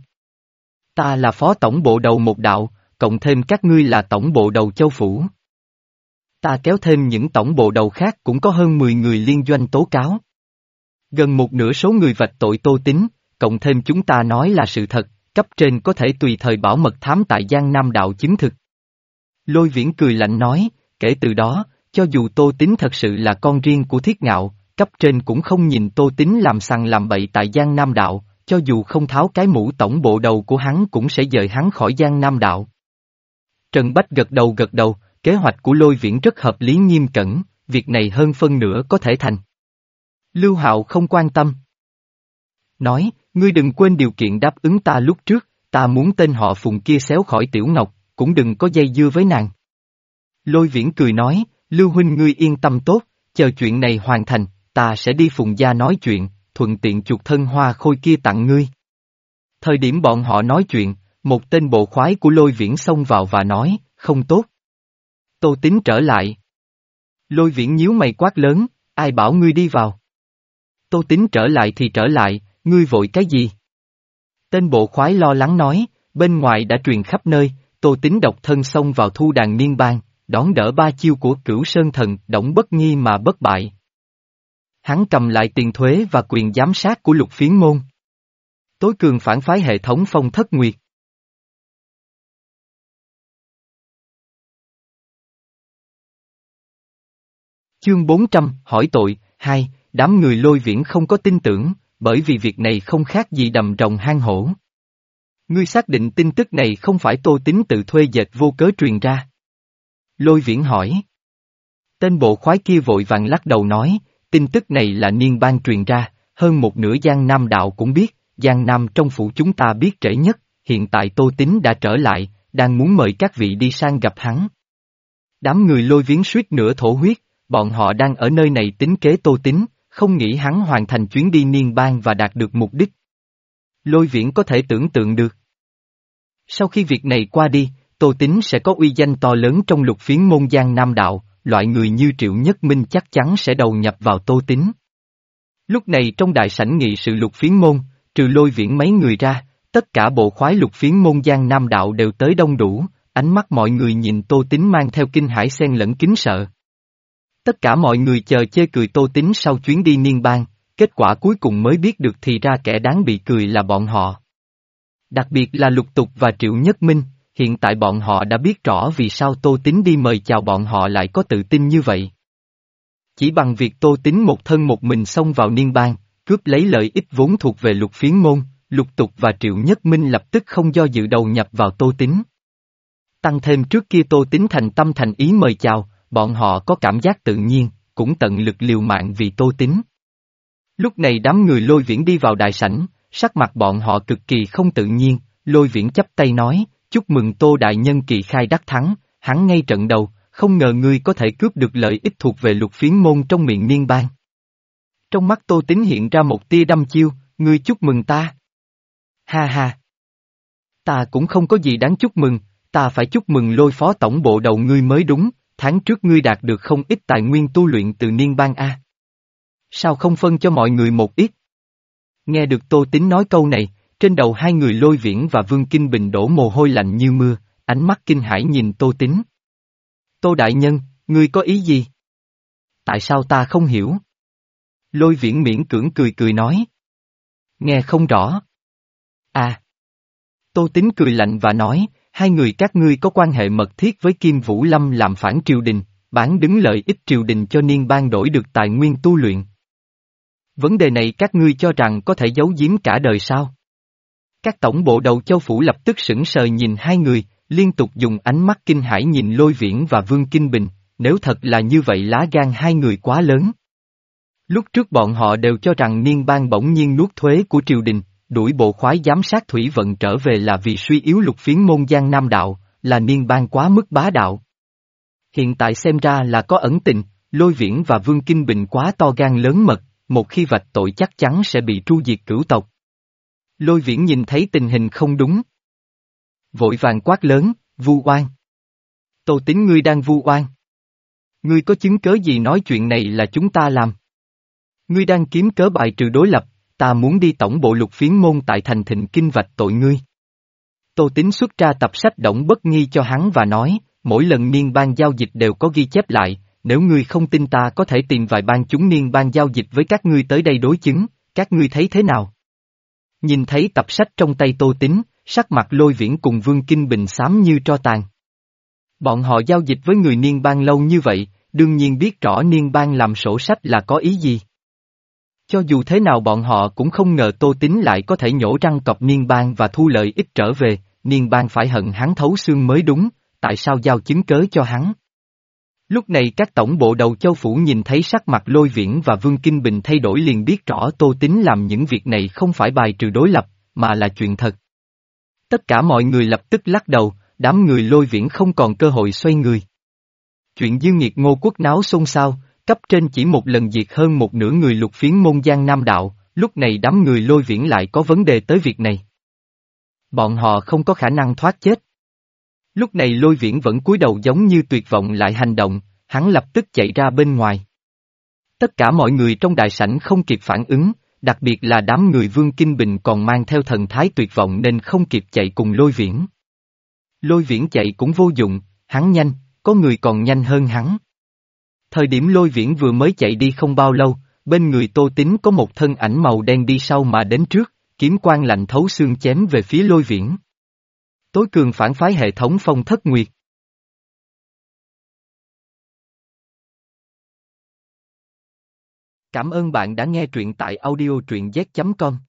A: Ta là phó tổng bộ đầu một đạo, cộng thêm các ngươi là tổng bộ đầu châu phủ. Ta kéo thêm những tổng bộ đầu khác cũng có hơn mười người liên doanh tố cáo. Gần một nửa số người vạch tội Tô Tín, cộng thêm chúng ta nói là sự thật, cấp trên có thể tùy thời bảo mật thám tại Giang Nam đạo chứng thực. Lôi Viễn cười lạnh nói, kể từ đó, cho dù Tô Tín thật sự là con riêng của Thiết Ngạo, cấp trên cũng không nhìn Tô Tín làm sằng làm bậy tại Giang Nam đạo, cho dù không tháo cái mũ tổng bộ đầu của hắn cũng sẽ dời hắn khỏi Giang Nam đạo. Trần Bách gật đầu gật đầu, kế hoạch của Lôi Viễn rất hợp lý nghiêm cẩn, việc này hơn phân nửa có thể thành. Lưu Hạo không quan tâm. Nói, ngươi đừng quên điều kiện đáp ứng ta lúc trước, ta muốn tên họ Phùng kia xéo khỏi Tiểu Ngọc, cũng đừng có dây dưa với nàng. Lôi Viễn cười nói, Lưu huynh ngươi yên tâm tốt, chờ chuyện này hoàn thành, ta sẽ đi Phùng gia nói chuyện, thuận tiện chuộc thân hoa khôi kia tặng ngươi. Thời điểm bọn họ nói chuyện, một tên bộ khoái của Lôi Viễn xông vào và nói, không tốt. Tô Tín trở lại. Lôi Viễn nhíu mày quát lớn, ai bảo ngươi đi vào? Tô Tín trở lại thì trở lại, ngươi vội cái gì? Tên bộ khoái lo lắng nói, bên ngoài đã truyền khắp nơi, Tô Tín độc thân xông vào thu đàn niên bang, đón đỡ ba chiêu của Cửu Sơn Thần, Đổng Bất Nghi mà bất bại. Hắn cầm lại tiền thuế và quyền giám sát của Lục Phiến Môn. Tối cường phản phái hệ thống Phong Thất Nguyệt. Chương bốn trăm, hỏi tội, hai, đám người Lôi Viễn không có tin tưởng, bởi vì việc này không khác gì đầm rồng hang hổ. Ngươi xác định tin tức này không phải Tô Tín tự thuê dệt vô cớ truyền ra. Lôi Viễn hỏi. Tên bộ khoái kia vội vàng lắc đầu nói, tin tức này là niên bang truyền ra, hơn một nửa Giang Nam đạo cũng biết, Giang Nam trong phủ chúng ta biết trễ nhất, hiện tại Tô Tín đã trở lại, đang muốn mời các vị đi sang gặp hắn. Đám người Lôi Viễn suýt nửa thổ huyết, bọn họ đang ở nơi này tính kế Tô Tín, không nghĩ hắn hoàn thành chuyến đi niên bang và đạt được mục đích. Lôi Viễn có thể tưởng tượng được. Sau khi việc này qua đi, Tô Tín sẽ có uy danh to lớn trong Lục Phiến Môn Giang Nam đạo, loại người như Triệu Nhất Minh chắc chắn sẽ đầu nhập vào Tô Tín. Lúc này trong đại sảnh nghị sự Lục Phiến Môn, trừ Lôi Viễn mấy người ra, tất cả bộ khoái Lục Phiến Môn Giang Nam đạo đều tới đông đủ, ánh mắt mọi người nhìn Tô Tín mang theo kinh hãi xen lẫn kính sợ. Tất cả mọi người chờ chê cười Tô Tín sau chuyến đi niên bang, kết quả cuối cùng mới biết được thì ra kẻ đáng bị cười là bọn họ. Đặc biệt là Lục Tục và Triệu Nhất Minh, hiện tại bọn họ đã biết rõ vì sao Tô Tín đi mời chào bọn họ lại có tự tin như vậy. Chỉ bằng việc Tô Tín một thân một mình xông vào niên bang, cướp lấy lợi ích vốn thuộc về Lục Phiến Môn, Lục Tục và Triệu Nhất Minh lập tức không do dự đầu nhập vào Tô Tín. Tăng thêm trước kia Tô Tín thành tâm thành ý mời chào, bọn họ có cảm giác tự nhiên, cũng tận lực liều mạng vì Tô Tín. Lúc này đám người Lôi Viễn đi vào đại sảnh, sắc mặt bọn họ cực kỳ không tự nhiên, Lôi Viễn chắp tay nói, chúc mừng Tô đại nhân kỳ khai đắc thắng, hắn ngay trận đầu, không ngờ ngươi có thể cướp được lợi ích thuộc về Lục Phiến môn trong miệng Niên Bang. Trong mắt Tô Tín hiện ra một tia đăm chiêu, ngươi chúc mừng ta. Ha ha. Ta cũng không có gì đáng chúc mừng, ta phải chúc mừng Lôi phó tổng bộ đầu ngươi mới đúng, tháng trước ngươi đạt được không ít tài nguyên tu luyện từ Niên Bang A. Sao không phân cho mọi người một ít? Nghe được Tô Tín nói câu này, trên đầu hai người Lôi Viễn và Vương Kinh Bình đổ mồ hôi lạnh như mưa, ánh mắt kinh hãi nhìn Tô Tín. Tô đại nhân, ngươi có ý gì? Tại sao ta không hiểu? Lôi Viễn miễn cưỡng cười cười nói. Nghe không rõ. À. Tô Tín cười lạnh và nói, hai người các ngươi có quan hệ mật thiết với Kim Vũ Lâm làm phản triều đình, bán đứng lợi ích triều đình cho Niên Bang đổi được tài nguyên tu luyện. Vấn đề này các ngươi cho rằng có thể giấu giếm cả đời sao? Các tổng bộ đầu châu phủ lập tức sững sờ nhìn hai người, liên tục dùng ánh mắt kinh hãi nhìn Lôi Viễn và Vương Kinh Bình, nếu thật là như vậy lá gan hai người quá lớn. Lúc trước bọn họ đều cho rằng Niên Bang bỗng nhiên nuốt thuế của triều đình, đuổi bộ khoái giám sát thủy vận trở về là vì suy yếu Lục Phiến môn Giang Nam đạo, là Niên Bang quá mức bá đạo. Hiện tại xem ra là có ẩn tình, Lôi Viễn và Vương Kinh Bình quá to gan lớn mật, một khi vạch tội chắc chắn sẽ bị tru diệt cửu tộc. Lôi Viễn nhìn thấy tình hình không đúng. Vội vàng quát lớn, vu oan. Tô Tín ngươi đang vu oan. Ngươi có chứng cớ gì nói chuyện này là chúng ta làm? Ngươi đang kiếm cớ bài trừ đối lập, ta muốn đi tổng bộ Lục Phiến môn tại thành Thịnh Kinh vạch tội ngươi. Tô Tín xuất ra tập sách Động Bất Nghi cho hắn và nói, mỗi lần Niên Bang giao dịch đều có ghi chép lại, nếu ngươi không tin ta có thể tìm vài bang chúng Niên Bang giao dịch với các ngươi tới đây đối chứng, các ngươi thấy thế nào? Nhìn thấy tập sách trong tay Tô Tín, sắc mặt Lôi Viễn cùng Vương Kinh Bình xám như tro tàn. Bọn họ giao dịch với người Niên Bang lâu như vậy, đương nhiên biết rõ Niên Bang làm sổ sách là có ý gì. Cho dù thế nào bọn họ cũng không ngờ Tô Tín lại có thể nhổ răng cọp Niên Bang và thu lợi ích trở về, Niên Bang phải hận hắn thấu xương mới đúng, tại sao giao chứng cớ cho hắn? Lúc này các tổng bộ đầu châu phủ nhìn thấy sắc mặt Lôi Viễn và Vương Kinh Bình thay đổi liền biết rõ Tô Tín làm những việc này không phải bài trừ đối lập, mà là chuyện thật. Tất cả mọi người lập tức lắc đầu, đám người Lôi Viễn không còn cơ hội xoay người. Chuyện Dương Nghiệt Ngô Quốc náo xôn xao, cấp trên chỉ một lần diệt hơn một nửa người Lục Phiến môn Giang Nam đạo, lúc này đám người Lôi Viễn lại có vấn đề tới việc này. Bọn họ không có khả năng thoát chết. Lúc này Lôi Viễn vẫn cúi đầu giống như tuyệt vọng lại hành động, hắn lập tức chạy ra bên ngoài. Tất cả mọi người trong đại sảnh không kịp phản ứng, đặc biệt là đám người Vương Kinh Bình còn mang theo thần thái tuyệt vọng nên không kịp chạy cùng Lôi Viễn. Lôi Viễn chạy cũng vô dụng, hắn nhanh, có người còn nhanh hơn hắn. Thời điểm Lôi Viễn vừa mới chạy đi không bao lâu, bên người Tô Tín có một thân ảnh màu đen đi sau mà đến trước, kiếm quang lạnh thấu xương chém về phía Lôi Viễn. Tối cường phản phái hệ thống Phong Thất Nguyệt. Cảm ơn bạn đã nghe truyện tại audio truyện z chấm com.